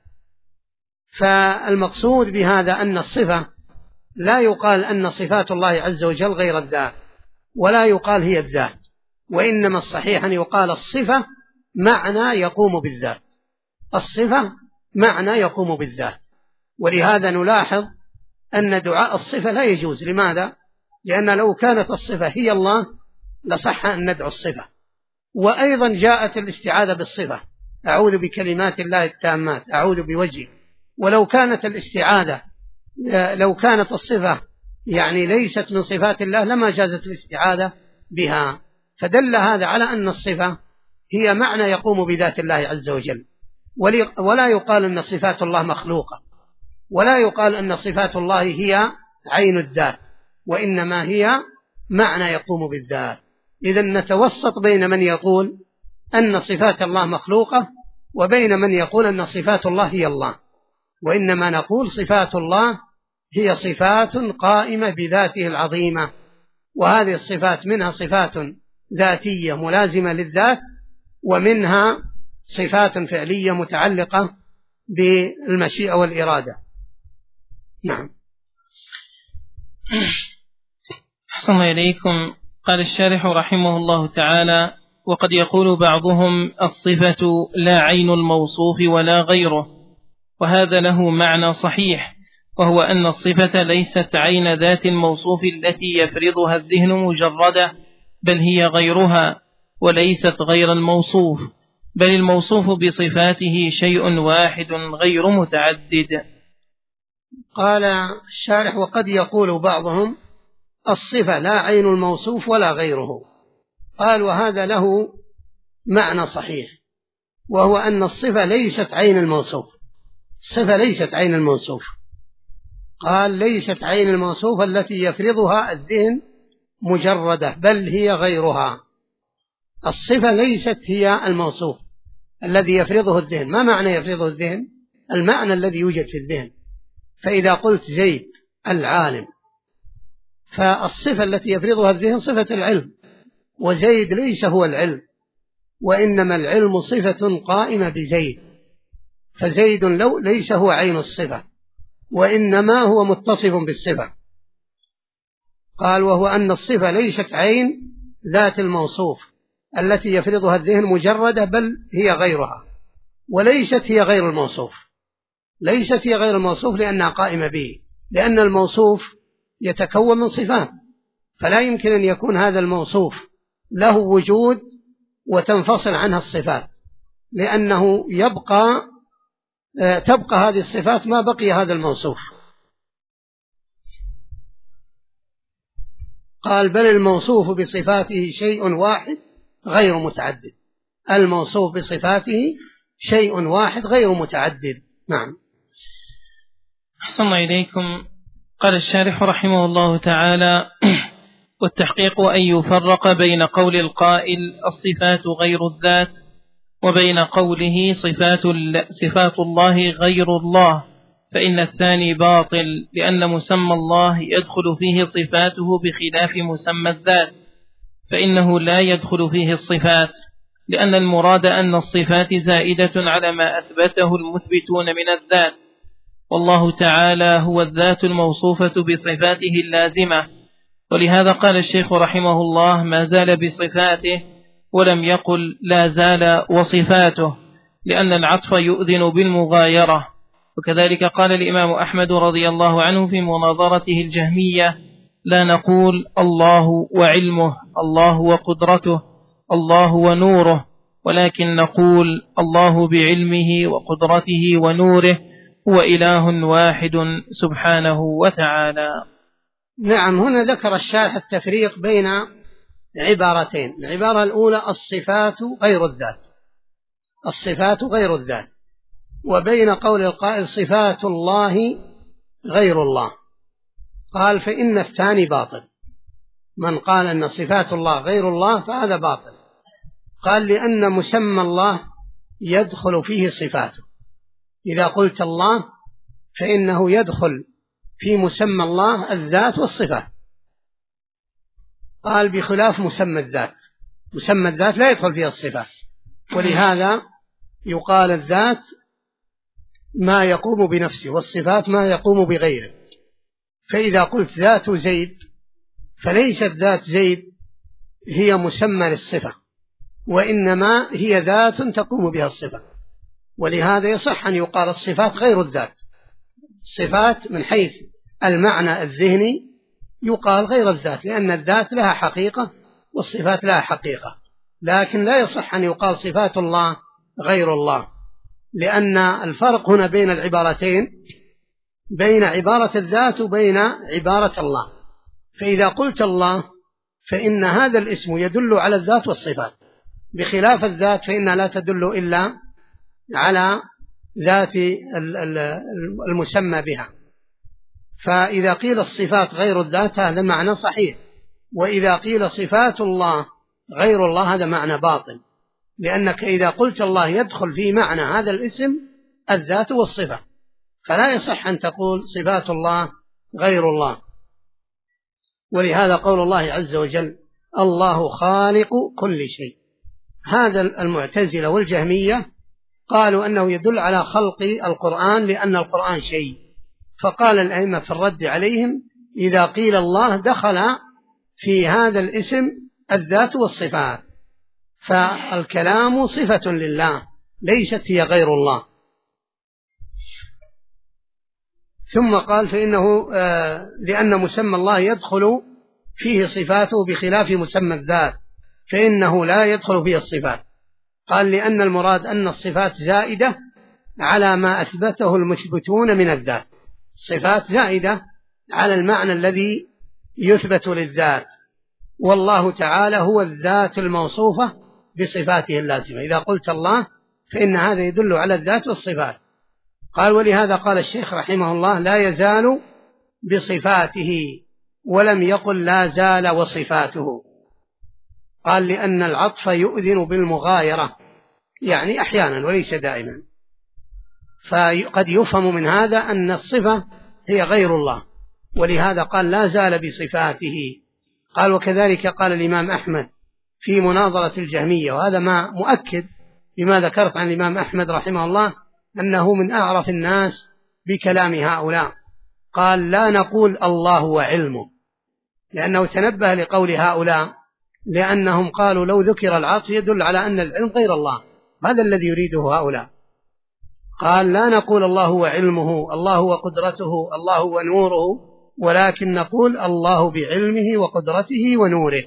فالمقصود بهذا أن الصفة لا يقال أن صفات الله عز وجل غير الذات، ولا يقال هي الذات، وإنما الصحيح أن يقال الصفة معنى يقوم بالذات، الصفة معنى يقوم بالذات. ولهذا نلاحظ أن دعاء الصفة لا يجوز. لماذا؟ لأن لو كانت الصفة هي الله لصح أن ندعو الصفة. وأيضا جاءت الاستعاذة بالصفة، أعوذ بكلمات الله التامات، أعوذ بوجهه. ولو كانت الاستعاذة لو كانت الصفة يعني ليست من صفات الله لما جازت الاستعاذة بها. فدل هذا على أن الصفة هي معنى يقوم بذات الله عز وجل، ولا يقال أن صفات الله مخلوقة، ولا يقال أن صفات الله هي عين الذات، وإنما هي معنى يقوم بالذات. إذن نتوسط بين من يقول أن صفات الله مخلوقة وبين من يقول أن صفات الله هي الله، وإنما نقول صفات الله هي صفات قائمة بذاته العظيمة، وهذه الصفات منها صفات ذاتية ملازمة للذات، ومنها صفات فعلية متعلقة بالمشيئة والإرادة. نعم. أحسن إليكم. قال الشارح رحمه الله تعالى: وقد يقول بعضهم الصفة لا عين الموصوف ولا غيره، وهذا له معنى صحيح، وهو أن الصفة ليست عين ذات الموصوف التي يفرضها الذهن مجردة، بل هي غيرها وليست غير الموصوف، بل الموصوف بصفاته شيء واحد غير متعدد. قال الشارح: وقد يقول بعضهم الصفة لا عين الموصوف ولا غيره. قال: وهذا له معنى صحيح، وهو أن الصفة ليست عين الموصوف. الصفة ليست عين الموصوف. قال: ليست عين الموصوف التي يفرضها الذهن مجردة، بل هي غيرها. الصفة ليست هي الموصوف الذي يفرضه الذهن. ما معنى يفرضه الذهن؟ المعنى الذي يوجد في الذهن. فإذا قلت زيد العالم، فالصفة التي يفرضها الذهن صفة العلم، وزيد ليس هو العلم، وإنما العلم صفة قائمة بزيد، فزيد ليس هو عين الصفة، وإنما هو متصف بالصفة. قال وهو أن الصفة ليست عين ذات الموصوف التي يفرضها الذهن مجردة، بل هي غيرها، وليست هي غير الموصوف، ليست هي غير الموصوف لأنها قائمة به، لأن الموصوف يتكون من صفات، فلا يمكن أن يكون هذا الموصوف له وجود وتنفصل عنها الصفات، لأنه تبقى هذه الصفات ما بقي هذا الموصوف. قال بل الموصوف بصفاته شيء واحد غير متعدد، الموصوف بصفاته شيء واحد غير متعدد. نعم. أحسن إليكم. قال الشارح رحمه الله تعالى: والتحقيق أن يفرق بين قول القائل الصفات غير الذات وبين قوله صفات الله غير الله، فإن الثاني باطل، لأن مسمى الله يدخل فيه صفاته بخلاف مسمى الذات، فإنه لا يدخل فيه الصفات، لأن المراد أن الصفات زائدة على ما أثبته المثبتون من الذات، والله تعالى هو الذات الموصوفة بصفاته اللازمة. ولهذا قال الشيخ رحمه الله: ما زال بصفاته، ولم يقل لا زال وصفاته، لأن العطف يؤذن بالمغايرة. وكذلك قال الإمام أحمد رضي الله عنه في مناظرته الجهمية: لا نقول الله وعلمه، الله وقدرته، الله ونوره، ولكن نقول الله بعلمه وقدرته ونوره هو إله واحد سبحانه وتعالى. نعم. هنا ذكر الشارح التفريق بين عبارتين. العبارة الأولى الصفات غير الذات، الصفات غير الذات، وبين قول القائل صفات الله غير الله. قال فإن الثاني باطل، من قال أن صفات الله غير الله فهذا باطل. قال لأن مسمى الله يدخل فيه صفاته، إذا قلت الله فإنه يدخل في مسمى الله الذات والصفات. قال بخلاف مسمى الذات، مسمى الذات لا يدخل فيها الصفات، ولهذا يقال الذات ما يقوم بنفسه والصفات ما يقوم بغيره. فإذا قلت ذات زيد فليست ذات زيد هي مسمى للصفة، وإنما هي ذات تقوم بها الصفة، ولهذا يصح أن يقال الصفات غير الذات. الصفات من حيث المعنى الذهني يقال غير الذات، لأن الذات لها حقيقة والصفات لها حقيقة، لكن لا يصح أن يقال صفات الله غير الله، لأن الفرق هنا بين العبارتين بين عبارة الذات وبين عبارة الله. فإذا قلت الله فإن هذا الاسم يدل على الذات والصفات، بخلاف الذات فإنها لا تدل إلا على ذات المسمى بها. فإذا قيل الصفات غير الذات هذا معنى صحيح، وإذا قيل صفات الله غير الله هذا معنى باطل، لأنك إذا قلت الله يدخل في معنى هذا الاسم الذات والصفة، فلا يصح أن تقول صفات الله غير الله. ولهذا قول الله عز وجل الله خالق كل شيء. هذا المعتزلة والجهمية قالوا أنه يدل على خلق القرآن لأن القرآن شيء، فقال الأئمة في الرد عليهم إذا قيل الله دخل في هذا الاسم الذات والصفات، فالكلام صفة لله ليست هي غير الله. ثم قال فإنه لأن مسمى الله يدخل فيه صفاته بخلاف مسمى الذات، فإنه لا يدخل فيه الصفات. قال لأن المراد أن الصفات زائدة على ما أثبته المثبتون من الذات، الصفات زائدة على المعنى الذي يثبت للذات، والله تعالى هو الذات الموصوفة بصفاته اللازمة. إذا قلت الله فإن هذا يدل على الذات والصفات. قال ولهذا قال الشيخ رحمه الله لا يزال بصفاته، ولم يقل لا زال وصفاته. قال لأن العطف يؤذن بالمغايرة، يعني أحيانا وليس دائما، فقد يفهم من هذا أن الصفة هي غير الله، ولهذا قال لا زال بصفاته. قال وكذلك قال الإمام أحمد في مناظرة الجهمية، وهذا ما مؤكد بما ذكرت عن الإمام أحمد رحمه الله أنه من أعرف الناس بكلام هؤلاء، قال لا نقول الله وعلمه، لأنه تنبه لقول هؤلاء، لأنهم قالوا لو ذكر العطف يدل على أن العلم غير الله، هذا الذي يريده هؤلاء. قال لا نقول الله وعلمه، الله وقدرته، الله ونوره، ولكن نقول الله بعلمه وقدرته ونوره.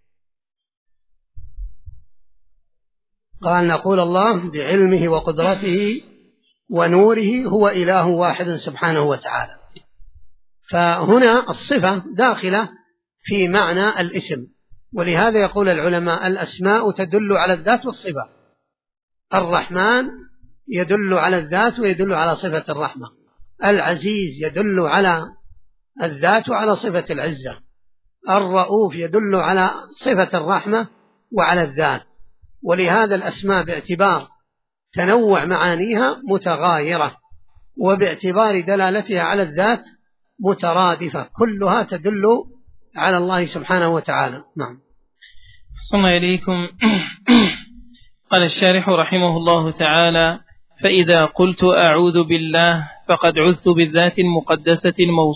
قال نقول الله بعلمه وقدرته ونوره هو إله واحد سبحانه وتعالى. فهنا الصفة داخلة في معنى الاسم، ولهذا يقول العلماء الأسماء تدل على الذات والصفة. الرحمن يدل على الذات ويدل على صفة الرحمة، العزيز يدل على الذات وعلى صفة العزة، الرؤوف يدل على صفة الرحمة وعلى الذات. ولهذا الأسماء باعتبار تنوع معانيها متغايرة، وباعتبار دلالتها على الذات مترادفة، كلها تدل على الله سبحانه وتعالى. نعم. صلى إليكم. قال الشارح رحمه الله تعالى: فإذا قلت أعوذ بالله فقد عذت بالذات المقدسة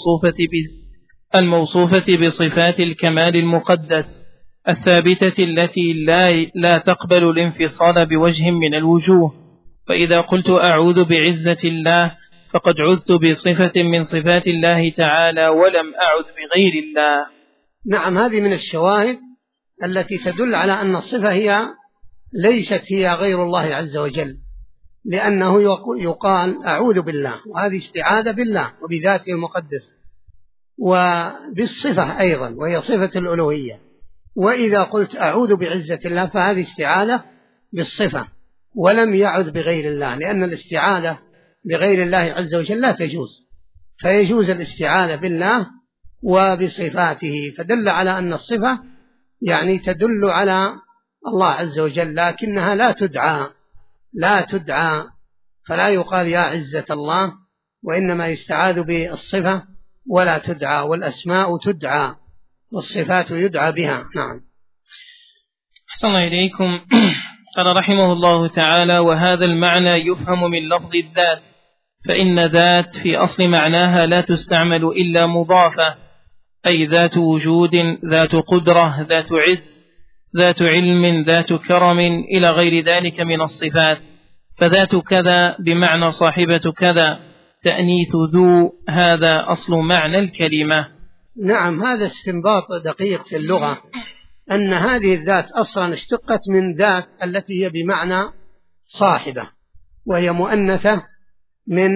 الموصوفة بصفات الكمال المقدس الثابتة التي لا تقبل الانفصال بوجه من الوجوه. فإذا قلت أعوذ بعزة الله فقد عذت بصفة من صفات الله تعالى ولم أعذ بغير الله. نعم، هذه من الشواهد التي تدل على أن الصفة هي ليست هي غير الله عز وجل، لأنه يقال أعوذ بالله، وهذه استعاذة بالله وبذاته المقدسة، وبالصفة أيضا وهي صفة الألوهية. وإذا قلت أعوذ بعزة الله فهذه استعاذة بالصفة ولم يعذ بغير الله، لأن الاستعاذة بغير الله عز وجل لا تجوز، فيجوز الاستعاذة بالله وبصفاته. فدل على أن الصفة يعني تدل على الله عز وجل، لكنها لا تدعى، فلا يقال يا عزة الله، وإنما يستعاذ بالصفة ولا تدعى، والأسماء تدعى والصفات يدعى بها. نعم. أحسن الله إليكم. قال رحمه الله تعالى: وهذا المعنى يفهم من لفظ الذات، فإن ذات في أصل معناها لا تستعمل إلا مضافة، أي ذات وجود، ذات قدرة، ذات عز، ذات علم، ذات كرم، إلى غير ذلك من الصفات. فذات كذا بمعنى صاحبة كذا، تأنيث ذو، هذا أصل معنى الكلمة. نعم، هذا استنباط دقيق في اللغة، أن هذه الذات أصلا اشتقت من ذات التي هي بمعنى صاحبة، وهي مؤنثة من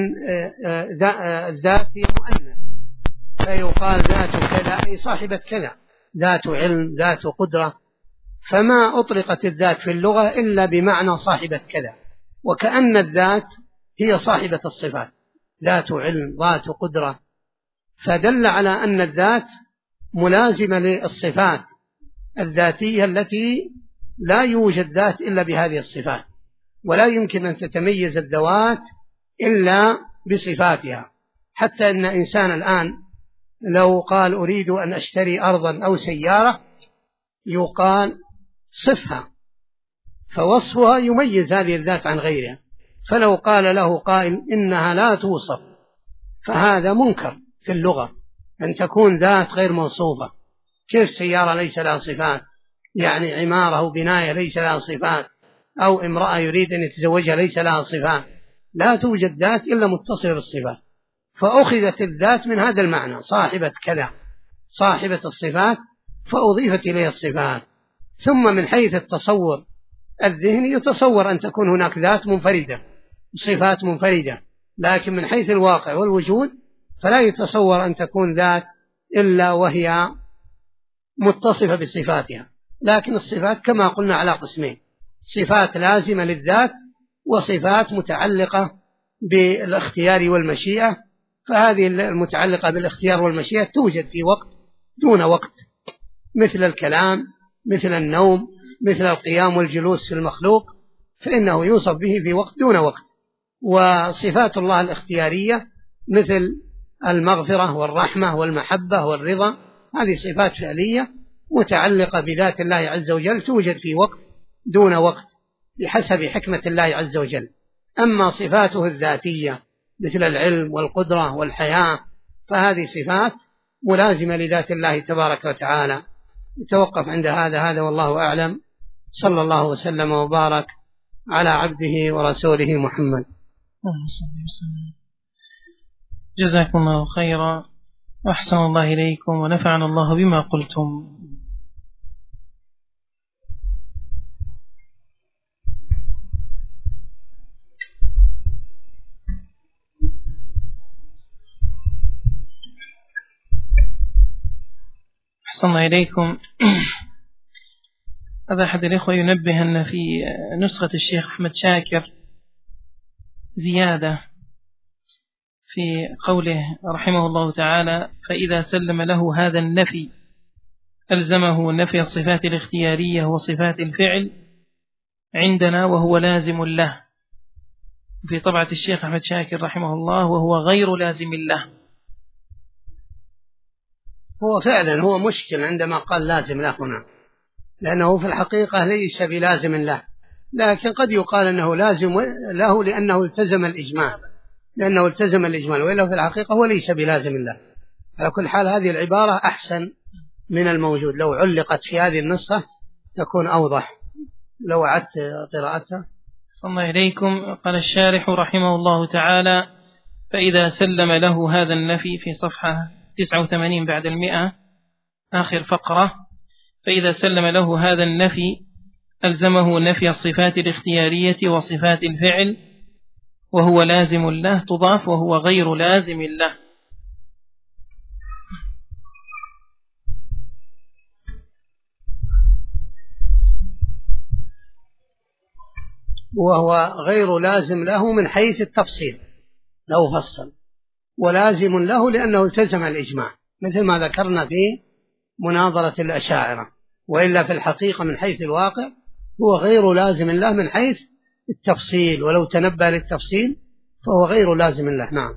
ذات مؤنث، فيقال ذات كذا أي صاحبة كذا، ذات علم، ذات قدرة. فما أطلقت الذات في اللغة إلا بمعنى صاحبة كذا، وكأن الذات هي صاحبة الصفات، ذات علم، ذات قدرة، فدل على أن الذات ملازمة للصفات الذاتية التي لا يوجد ذات إلا بهذه الصفات، ولا يمكن أن تتميز الذوات إلا بصفاتها. حتى إن إنسان الآن لو قال أريد أن أشتري أرضا أو سيارة يقال صفها، فوصفها يميز هذه الذات عن غيرها. فلو قال له قائل إنها لا توصف، فهذا منكر في اللغة، أن تكون ذات غير موصوفة. كيف سيارة ليس لها صفات؟ يعني عمارة أو بناية ليس لها صفات، أو امرأة يريد أن يتزوجها ليس لها صفات. لا توجد ذات إلا متصلة بالصفات، فأخذت الذات من هذا المعنى، صاحبة كذا، صاحبة الصفات، فأضيفت إليها الصفات. ثم من حيث التصور الذهني يتصور أن تكون هناك ذات منفردة، صفات منفردة، لكن من حيث الواقع والوجود فلا يتصور أن تكون ذات إلا وهي متصفة بصفاتها. لكن الصفات كما قلنا على قسمين: صفات لازمة للذات، وصفات متعلقة بالاختيار والمشيئة. فهذه المتعلقة بالاختيار والمشيئة توجد في وقت دون وقت، مثل الكلام، مثل النوم، مثل القيام والجلوس في المخلوق، فإنه يوصف به في وقت دون وقت. وصفات الله الاختيارية مثل المغفرة والرحمة والمحبة والرضا، هذه صفات فعلية متعلقة بذات الله عز وجل، توجد في وقت دون وقت بحسب حكمة الله عز وجل. أما صفاته الذاتية مثل العلم والقدرة والحياة فهذه صفات ملازمة لذات الله تبارك وتعالى. يتوقف عند هذا والله أعلم. صلى الله وسلم وبارك على عبده ورسوله محمد. جزاكم الله خيرا وأحسن الله إليكم ونفعنا الله بما قلتم. أحسن الله إليكم. هذا أحد الإخوة ينبه أن في نسخة الشيخ أحمد شاكر زيادة في قوله رحمه الله تعالى: فإذا سلم له هذا النفي ألزمه نفي الصفات الاختيارية وصفات الفعل عندنا وهو لازم له. في طبعة الشيخ أحمد شاكر رحمه الله وهو غير لازم له. هو فعلا هو مشكل عندما قال لازم له هنا، لأنه في الحقيقة ليس بلازم له، لكن قد يقال أنه لازم له لأنه التزم الإجمال، وإلا في الحقيقة هو ليس بلازم له. على كل حال هذه العبارة أحسن من الموجود، لو علقت في هذه النسخة تكون أوضح. لو عدت قراءتها. صلى الله إليكم. قال الشارح رحمه الله تعالى: فإذا سلم له هذا النفي، في صفحة 89 بعد 100 آخر فقرة: فإذا سلم له هذا النفي ألزمه نفي الصفات الاختيارية وصفات الفعل وهو لازم له، تضاف وهو غير لازم له. وهو غير لازم له من حيث التفصيل لو فصل، ولازم له لأنه التزم الإجماع، مثل ما ذكرنا في مناظرة الأشاعرة. وإلا في الحقيقة من حيث الواقع هو غير لازم له من حيث التفصيل، ولو تنبه للتفصيل فهو غير لازم له. نعم.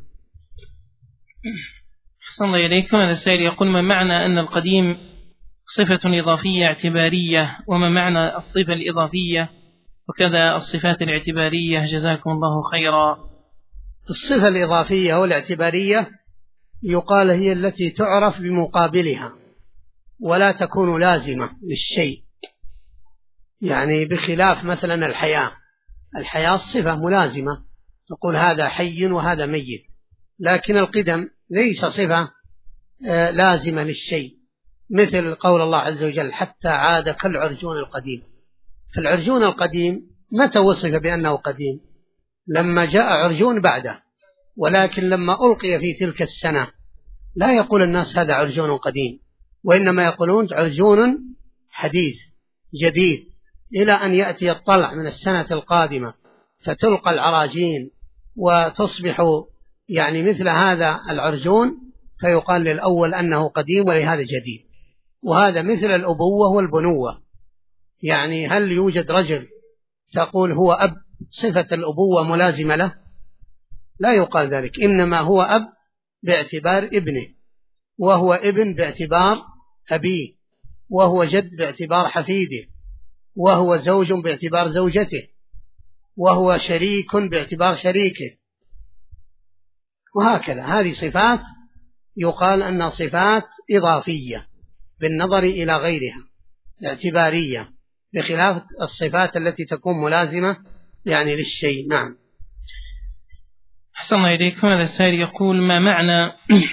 أحسن الله إليكم. هذا السائل يقول: ما معنى أن القديم صفة إضافية اعتبارية، وما معنى الصفة الإضافية وكذا الصفات الاعتبارية؟ جزاكم الله خيرا. الصفة الإضافية والاعتبارية يقال هي التي تعرف بمقابلها ولا تكون لازمة للشيء، يعني بخلاف مثلا الحياة صفة ملازمة، تقول هذا حي وهذا ميت، لكن القدم ليس صفة لازمة للشيء، مثل قول الله عز وجل: حتى عاد كالعرجون القديم. فالعرجون القديم متى وصف بأنه قديم؟ لما جاء عرجون بعده، ولكن لما ألقي في تلك السنة لا يقول الناس هذا عرجون قديم، وإنما يقولون عرجون حديث جديد، إلى أن يأتي الطلع من السنة القادمة فتلقى العراجين وتصبح يعني مثل هذا العرجون، فيقال للأول أنه قديم ولهذا جديد. وهذا مثل الأبوة والبنوة، يعني هل يوجد رجل تقول هو أب صفة الأبوة ملازمة له؟ لا يقال ذلك، إنما هو أب باعتبار ابنه، وهو ابن باعتبار أبيه، وهو جد باعتبار حفيده، وهو زوج باعتبار زوجته، وهو شريك باعتبار شريكه، وهكذا. هذه صفات يقال أنها صفات إضافية بالنظر إلى غيرها، اعتبارية، بخلاف الصفات التي تكون ملازمة يعني للشيء. نعم. أحسن الله إليكم. هذا السائل يقول: ما معنى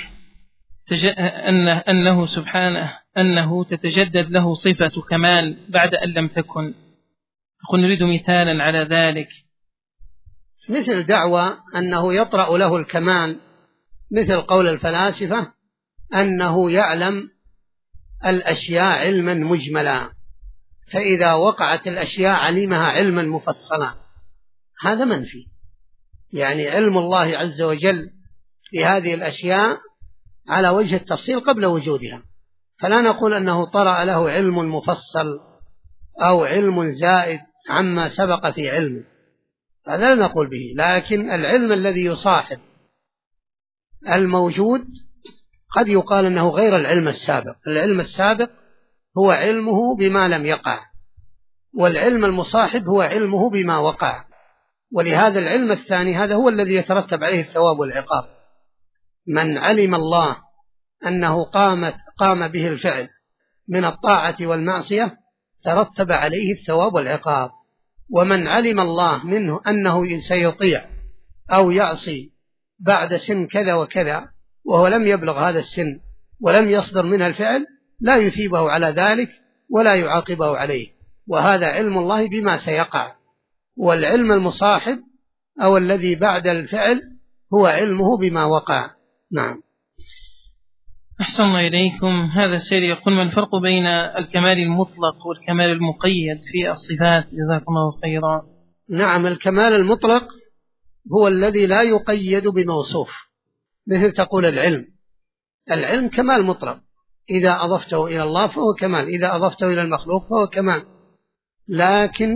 أنه سبحانه أنه تتجدد له صفة كمال بعد أن لم تكن؟ نريد مثالا على ذلك. مثل دعوى أنه يطرأ له الكمال، مثل قول الفلاسفة أنه يعلم الأشياء علما مجملا، فإذا وقعت الأشياء علمها علما مفصلا. هذا منفي، يعني علم الله عز وجل بهذه الأشياء على وجه التفصيل قبل وجودها، فلا نقول أنه طرأ له علم مفصل أو علم زائد عما سبق في علمه، هذا لا نقول به. لكن العلم الذي يصاحب الموجود قد يقال أنه غير العلم السابق. العلم السابق هو علمه بما لم يقع، والعلم المصاحب هو علمه بما وقع، ولهذا العلم الثاني هذا هو الذي يترتب عليه الثواب والعقاب. من علم الله أنه قام به الفعل من الطاعة والمعصية ترتب عليه الثواب والعقاب، ومن علم الله منه أنه سيطيع أو يعصي بعد سن كذا وكذا وهو لم يبلغ هذا السن ولم يصدر منها الفعل لا يثيبه على ذلك ولا يعاقبه عليه، وهذا علم الله بما سيقع. والعلم المصاحب أو الذي بعد الفعل هو علمه بما وقع. نعم. أحسن الله إليكم. هذا السائل يقول: ما الفرق بين الكمال المطلق والكمال المقيد في الصفات؟ جزاكم الله خيرا. نعم، الكمال المطلق هو الذي لا يقيد بموصوف، مثل تقول العلم كمال مطلق، إذا أضفته إلى الله فهو كمال، إذا أضفته إلى المخلوق فهو كمال. لكن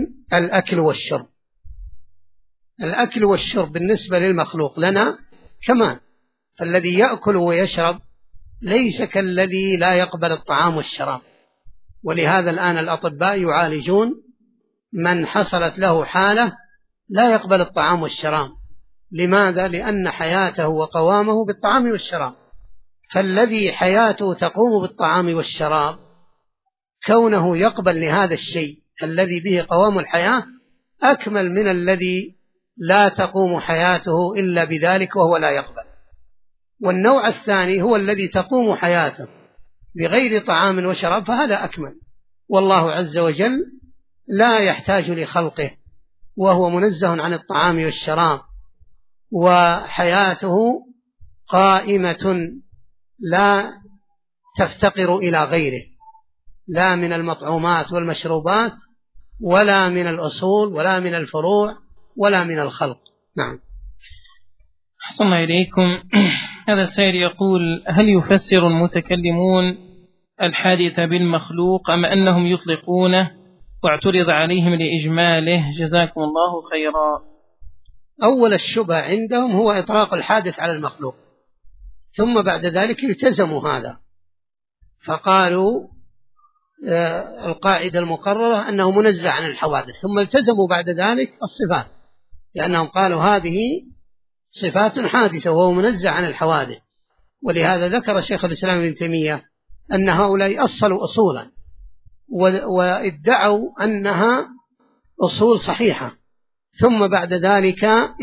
الأكل والشرب بالنسبة للمخلوق لنا كمال، فالذي يأكل ويشرب ليس كالذي لا يقبل الطعام والشراب. ولهذا الآن الأطباء يعالجون من حصلت له حالة لا يقبل الطعام والشراب. لماذا؟ لأن حياته وقوامه بالطعام والشراب. فالذي حياته تقوم بالطعام والشراب كونه يقبل لهذا الشيء الذي به قوام الحياة أكمل من الذي لا تقوم حياته إلا بذلك وهو لا يقبل. والنوع الثاني هو الذي تقوم حياته بغير طعام وشراب، فهذا أكمل. والله عز وجل لا يحتاج لخلقه وهو منزه عن الطعام والشراب، وحياته قائمة لا تفتقر إلى غيره، لا من المطعومات والمشروبات ولا من الأصول ولا من الفروع ولا من الخلق. نعم. أحسن الله إليكم. هذا السائل يقول: هل يفسر المتكلمون الحادث بالمخلوق أم أنهم يطلقونه واعترض عليهم لإجماله؟ جزاكم الله خيرا. أول الشبهة عندهم هو إطلاق الحادث على المخلوق، ثم بعد ذلك التزموا هذا فقالوا القاعدة المقررة أنه منزه عن الحوادث، ثم التزموا بعد ذلك الصفات، لأنهم قالوا هذه صفات حادثة وهو منزه عن الحوادث. ولهذا ذكر شيخ الإسلام ابن تيمية أن هؤلاء أصلوا أصولا وادعوا أنها أصول صحيحة، ثم بعد ذلك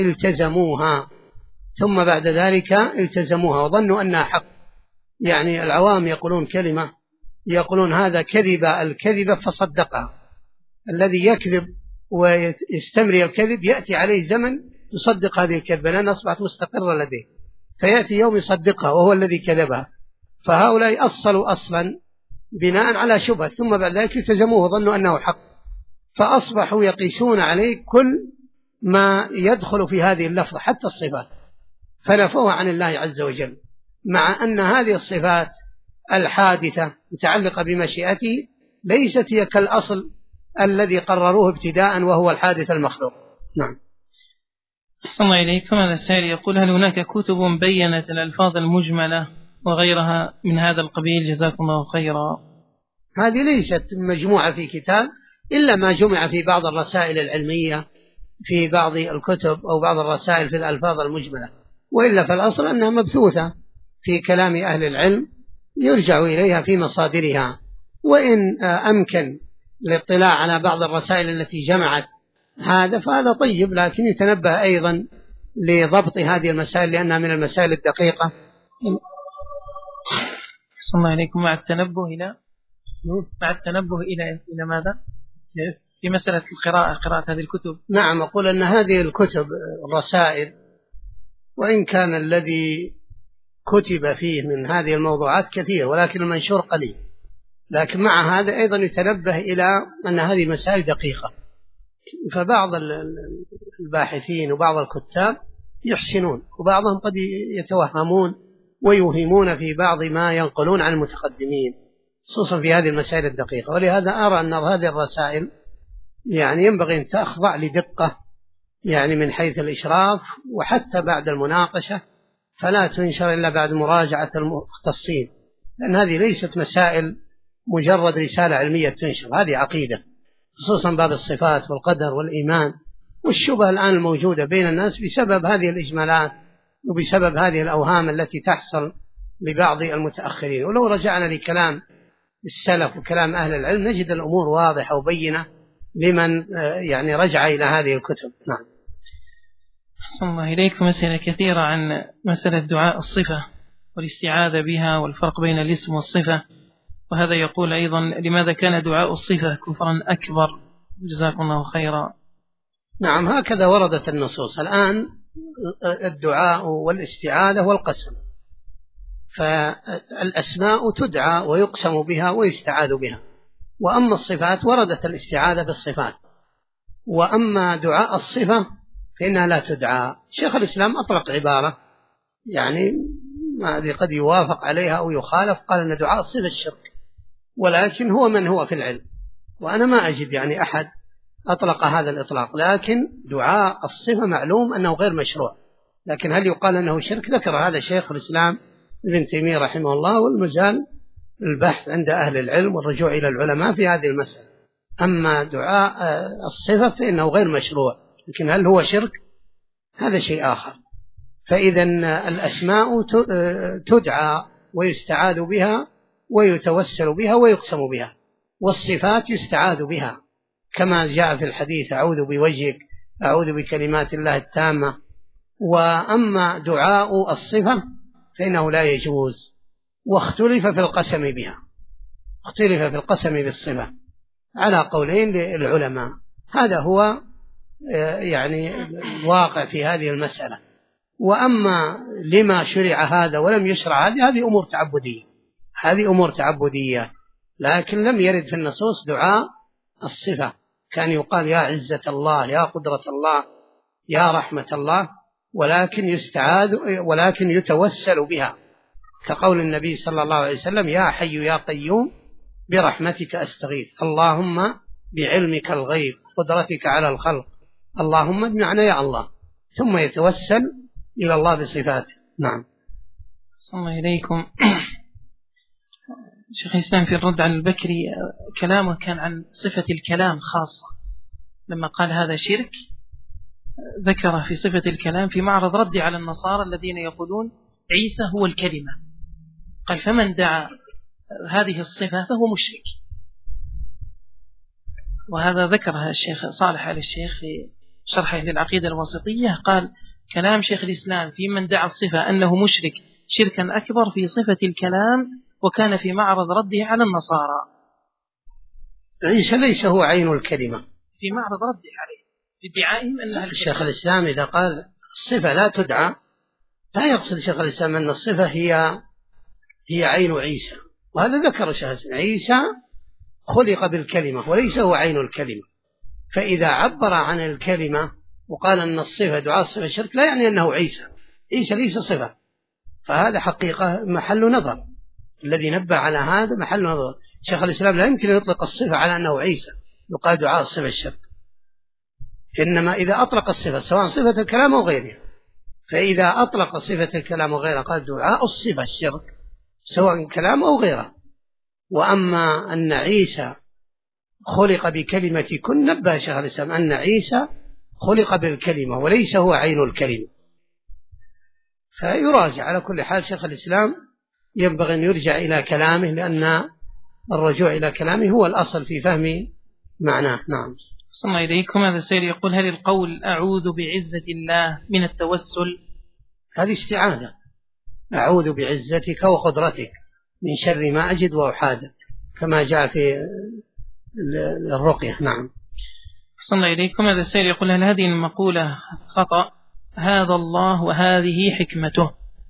التزموها وظنوا أنها حق. يعني العوام يقولون كلمة يقولون هذا الكذبة فصدقها. الذي يكذب ويستمر الكذب يأتي عليه زمن يصدق هذه الكذبة لأن أصبحت مستقرة لديه، فيأتي يوم يصدقها وهو الذي كذبها. فهؤلاء أصلوا أصلا بناء على شبهة، ثم بعد ذلك التزموه وظنوا أنه حق، فأصبحوا يقيسون عليه كل ما يدخل في هذه اللفظة حتى الصفات، فنفوها عن الله عز وجل، مع أن هذه الصفات الحادثة متعلقة بمشيئته ليست هي كالأصل الذي قرروه ابتداء وهو الحادث المخلوق. نعم. أحسن الله إليكم. هذا السائل يقول: هل هناك كتب بيّنت الألفاظ المجملة وغيرها من هذا القبيل؟ جزاكم الله خيرا. هذه ليست مجموعة في كتاب إلا ما جمع في بعض الرسائل العلمية في بعض الكتب أو بعض الرسائل في الألفاظ المجملة، وإلا فالأصل أنها مبثوثة في كلام أهل العلم يرجع إليها في مصادرها. وإن أمكن الاطلاع على بعض الرسائل التي جمعت هذا فهذا طيب، لكن يتنبه أيضا لضبط هذه المسائل لأنها من المسائل الدقيقة. صلى الله عليكم. مع التنبه إلى ماذا؟ في مسألة قراءة هذه الكتب. نعم، أقول أن هذه الكتب الرسائل وإن كان الذي كتب فيه من هذه الموضوعات كثير ولكن المنشور قليل، لكن مع هذا أيضا يتنبه إلى أن هذه مسائل دقيقة، فبعض الباحثين وبعض الكتاب يحسنون وبعضهم قد يتوهمون ويوهمون في بعض ما ينقلون عن المتقدمين خصوصا في هذه المسائل الدقيقة. ولهذا أرى أن هذه الرسائل يعني ينبغي أن تخضع لدقة يعني من حيث الإشراف، وحتى بعد المناقشة فلا تنشر إلا بعد مراجعة المختصين، لأن هذه ليست مسائل مجرد رسالة علمية تنشر، هذه عقيدة، خصوصا باب الصفات والقدر والإيمان والشبهة الآن الموجودة بين الناس بسبب هذه الإجمالات وبسبب هذه الأوهام التي تحصل لبعض المتأخرين. ولو رجعنا لكلام السلف وكلام أهل العلم نجد الأمور واضحة وبينة لمن يعني رجع إلى هذه الكتب. نعم. أحسن الله إليكم. أسئلة كثيرة عن مسألة دعاء الصفة والاستعاذة بها والفرق بين الاسم والصفة، وهذا يقول أيضا لماذا كان دعاء الصفة كفرا أكبر؟ جزاكم الله خيرا. نعم، هكذا وردت النصوص. الآن الدعاء والاستعاذة والقسم، فالأسماء تدعى ويقسم بها ويستعاذ بها، وأما الصفات وردت الاستعاذة بالصفات، وأما دعاء الصفة فإنها لا تدعى. شيخ الإسلام أطلق عبارة يعني هذه قد يوافق عليها أو يخالف، قال أن دعاء الصفة الشرك، ولكن هو من هو في العلم، وأنا ما أجد يعني أحد أطلق هذا الإطلاق. لكن دعاء الصفة معلوم أنه غير مشروع، لكن هل يقال أنه شرك؟ ذكر هذا شيخ الإسلام ابن تيمية رحمه الله، والمجال البحث عند أهل العلم والرجوع إلى العلماء في هذه المسألة. أما دعاء الصفة فإنه غير مشروع، لكن هل هو شرك؟ هذا شيء آخر. فإذا الأسماء تدعى ويستعاذ بها ويتوسل بها ويقسم بها، والصفات يستعاذ بها كما جاء في الحديث: أعوذ بوجهك، أعوذ بكلمات الله التامة. وأما دعاء الصفة فإنه لا يجوز، واختلف في القسم بها، اختلف في القسم بالصفة على قولين للعلماء. هذا هو يعني الواقع في هذه المسألة. وأما لما شرع هذا ولم يشرع هذه أمور تعبدية، هذه أمور تعبدية، لكن لم يرد في النصوص دعاء الصفة. كان يقال يا عزة الله، يا قدرة الله، يا رحمة الله، ولكن يستعاذ ولكن يتوسل بها، كقول النبي صلى الله عليه وسلم: يا حي يا قيوم برحمتك أستغيث، اللهم بعلمك الغيب قدرتك على الخلق، اللهم بمعنى يا الله، ثم يتوسل إلى الله بصفاته. نعم. صلى الله إليكم. شيخ الإسلام في الرد على البكري كلامه كان عن صفة الكلام خاصة، لما قال هذا شرك ذكر في صفة الكلام في معرض رد على النصارى الذين يقولون عيسى هو الكلمة، قال: فمن دعا هذه الصفة فهو مشرك. وهذا ذكرها الشيخ صالح آل الشيخ في شرحه للعقيدة الواسطية، قال: كلام شيخ الإسلام في من دعا الصفة أنه مشرك شركا أكبر في صفة الكلام، وكان في معرض رده على النصارى. عيسى ليس هو عين الكلمة، في معرض رده عليه ادعائهم أنها الشيخ الإسلام إذا قال الصفة لا تدعى لا يقصد شيخ الإسلام أن الصفة هي عين عيسى، وهذا ذكر شيخ الإسلام: عيسى خلق بالكلمة وليس هو عين الكلمة. فإذا عبر عن الكلمة وقال أن الصفة دعاء الصفة شرك لا يعني أنه عيسى ليس صفة، فهذا حقيقة محل نظر. الذي نبه على هذا محل نظر. شيخ الإسلام لا يمكن أن يطلق الصفة على أنه عيسى يقال دعاء الصفة الشرك، إنما إذا أطلق الصفة سواء صفة الكلام أو غيرها، فإذا أطلق صفة الكلام وغيرها قال دعاء الصفة الشرك سواء كلام أو غيره. وأما أن عيسى خلق بكلمة كن، نبه شيخ الإسلام أن عيسى خلق بالكلمة وليس هو عين الكلمة. فيراجع على كل حال شيخ الإسلام ينبغي أن يرجع إلى كلامه، لأن الرجوع إلى كلامه هو الأصل في فهم معناه. نعم. صلى الله إليكم. هذا السيد يقول: هل القول أعوذ بعزة الله من التوسل؟ هذه استعاذة: أعوذ بعزتك وقدرتك من شر ما أجد وأحاذر، كما جاء في الرقية. نعم. صلى الله إليكم. هذا السيد يقول: هل هذه المقولة خطأ؟ هذا الله وهذه حكمته.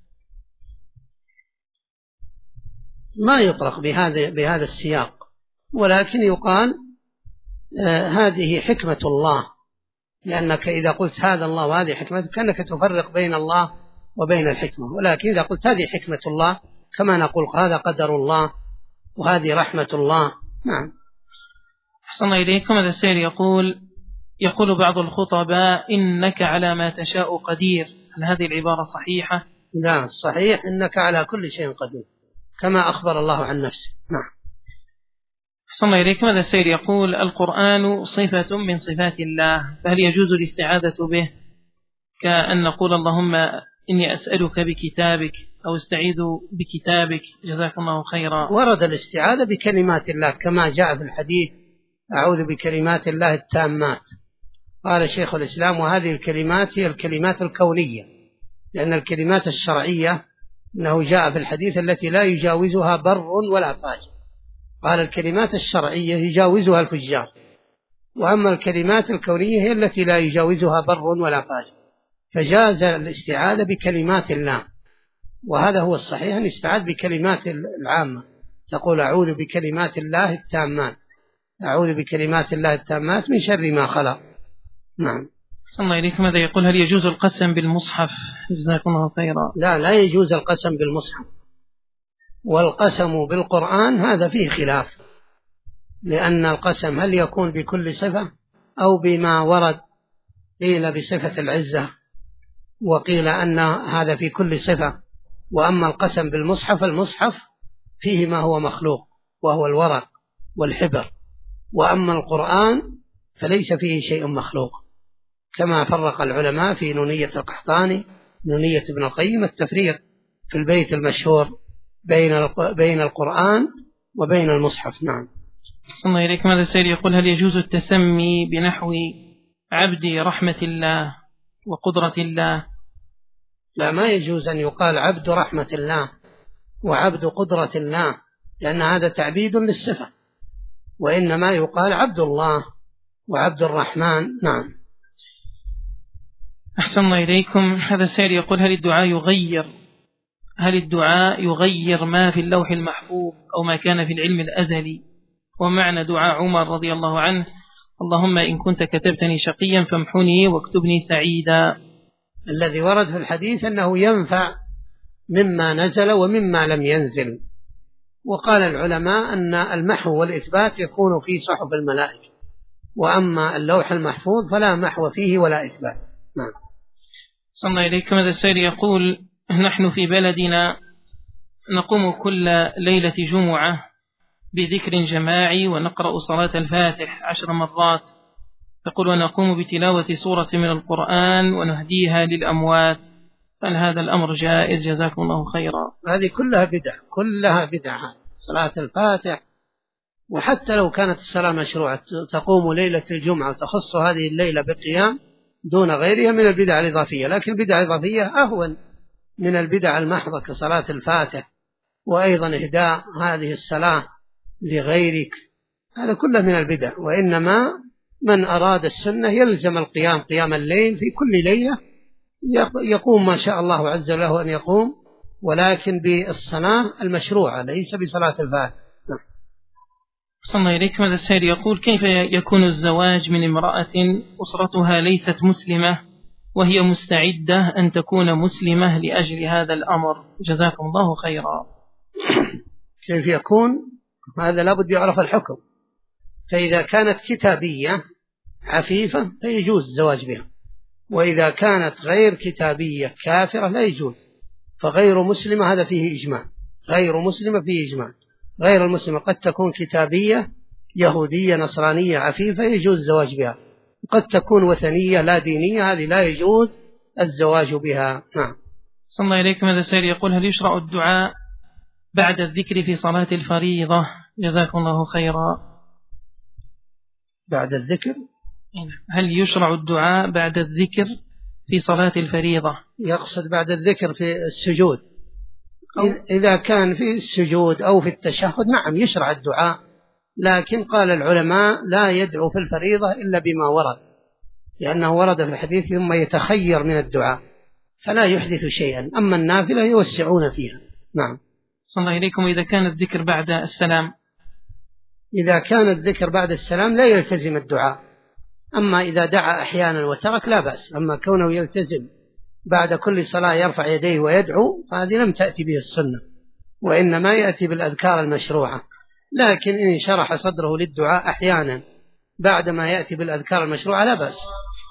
ما يطلق بهذا السياق، ولكن يقال هذه حكمة الله، لأنك إذا قلت هذا الله وهذه حكمته كأنك تفرق بين الله وبين الحكمة. ولكن إذا قلت هذه حكمة الله كما نقول هذا قدر الله وهذه رحمة الله. نعم. أحسن الله إليكم. هذا السيد يقول بعض الخطباء: إنك على ما تشاء قدير. هل هذه العبارة صحيحة؟ لا، صحيح إنك على كل شيء قدير كما أخبر الله عن نفسه. نعم. أحسن الله إليكم. هذا السيد يقول: القرآن صفة من صفات الله، فهل يجوز الاستعاذة به كأن نقول اللهم إني أسألك بكتابك أو استعيذ بكتابك، جزاك الله خيرا. ورد الاستعاذة بكلمات الله كما جاء في الحديث: أعوذ بكلمات الله التامات. قال شيخ الإسلام: وهذه الكلمات هي الكلمات الكونية، لأن الكلمات الشرعية أنه جاء في الحديث التي لا يجاوزها بر ولا فاجر. قال الكلمات الشرعية يجاوزها الفجار، وأما الكلمات الكونية هي التي لا يجاوزها بر ولا فاجر، فجاز الاستعاذة بكلمات الله، وهذا هو الصحيح، أن يستعاذ بكلمات العامة. تقول: أعوذ بكلمات الله التامات، أعوذ بكلمات الله التامات من شر ما خلق. نعم. صلى الله إليك. ماذا يقول؟ هل يجوز القسم بالمصحف؟ جزاكم الله خيرا. لا يجوز القسم بالمصحف، والقسم بالقرآن هذا فيه خلاف، لأن القسم هل يكون بكل صفة أو بما ورد، قيل بصفة العزة وقيل أن هذا في كل صفة. وأما القسم بالمصحف، المصحف فيه ما هو مخلوق وهو الورق والحبر، وأما القرآن فليس فيه شيء مخلوق، كما فرق العلماء في نونية القحطاني نونية ابن القيم التفريق في البيت المشهور بين القرآن وبين المصحف. نعم. صلى الله إليك. ماذا السائل يقول: هل يجوز التسمي بنحو عبد رحمة الله وقدرة الله؟ لا، ما يجوز أن يقال عبد رحمة الله وعبد قدرة الله، لأن هذا تعبيد للصفة، وإنما يقال عبد الله وعبد الرحمن. نعم. أحسن الله إليكم. هذا السائل يقول: هل الدعاء يغير ما في اللوح المحفوظ أو ما كان في العلم الأزلي؟ ومعنى دعاء عمر رضي الله عنه: اللهم إن كنت كتبتني شقيا فامحني واكتبني سعيدا. الذي ورد في الحديث أنه ينفع مما نزل ومما لم ينزل. وقال العلماء أن المحو والإثبات يكون في صحف الملائكة، وأما اللوح المحفوظ فلا محو فيه ولا إثبات. نعم. صلى الله إليكم. هذا السائل يقول: نحن في بلدنا نقوم كل ليلة جمعة بذكر جماعي ونقرأ صلاة الفاتح 10 مرات، يقول: ونقوم بتلاوة سورة من القرآن ونهديها للأموات، هل هذا الأمر جائز؟ جزاكم الله خيرا. هذه كلها بدعة صلاة الفاتح. وحتى لو كانت الصلاة مشروعة، تقوم ليلة الجمعة وتخص هذه الليلة بقيام دون غيرها من البدع الإضافية، لكن البدع الإضافية أهون من البدع المحضة كصلاة الفاتح، وأيضا إهداء هذه الصلاة لغيرك، هذا كله من البدع. وإنما من أراد السنة يلزم القيام قيام الليل في كل ليلة، يقوم ما شاء الله عز وجل أن يقوم، ولكن بالصلاة المشروعة ليس بصلاة الفاتح. صلى الله إليك. ماذا السائل يقول: كيف يكون الزواج من امرأة أسرتها ليست مسلمة وهي مستعدة أن تكون مسلمة لأجل هذا الأمر؟ جزاكم الله خيرا. كيف يكون؟ هذا لابد يعرف الحكم. فإذا كانت كتابية عفيفة فيجوز الزواج بها، وإذا كانت غير كتابية كافرة لا يجوز. فغير مسلمة هذا فيه إجماع، غير مسلمة فيه إجماع. غير المسلمة قد تكون كتابية يهودية نصرانية عفيفة يجوز الزواج بها، وقد تكون وثنية لا دينية، هذه لا يجوز الزواج بها. نعم. صلى الله عليكم. هذا السائل يقول: هل يشرع الدعاء بعد الذكر في صلاة الفريضة؟ جزاكم الله خيرا. بعد الذكر؟ هل يشرع الدعاء بعد الذكر في صلاة الفريضة؟ يقصد بعد الذكر في السجود. إذا كان في السجود أو في التشهد نعم يشرع الدعاء، لكن قال العلماء لا يدعو في الفريضة إلا بما ورد، لأنه ورد في الحديث ثم يتخير من الدعاء فلا يحدث شيئا، أما النافلة يوسعون فيها. نعم. صلى الله عليكم. إذا كان الذكر بعد السلام؟ إذا كان الذكر بعد السلام لا يلتزم الدعاء، أما إذا دعا أحيانا وترك لا بأس. أما كونه يلتزم بعد كل صلاة يرفع يديه ويدعو فهذه لم تأتي به السنة، وإنما يأتي بالأذكار المشروعة. لكن إن شرح صدره للدعاء أحيانا بعدما يأتي بالأذكار المشروعة لا بأس.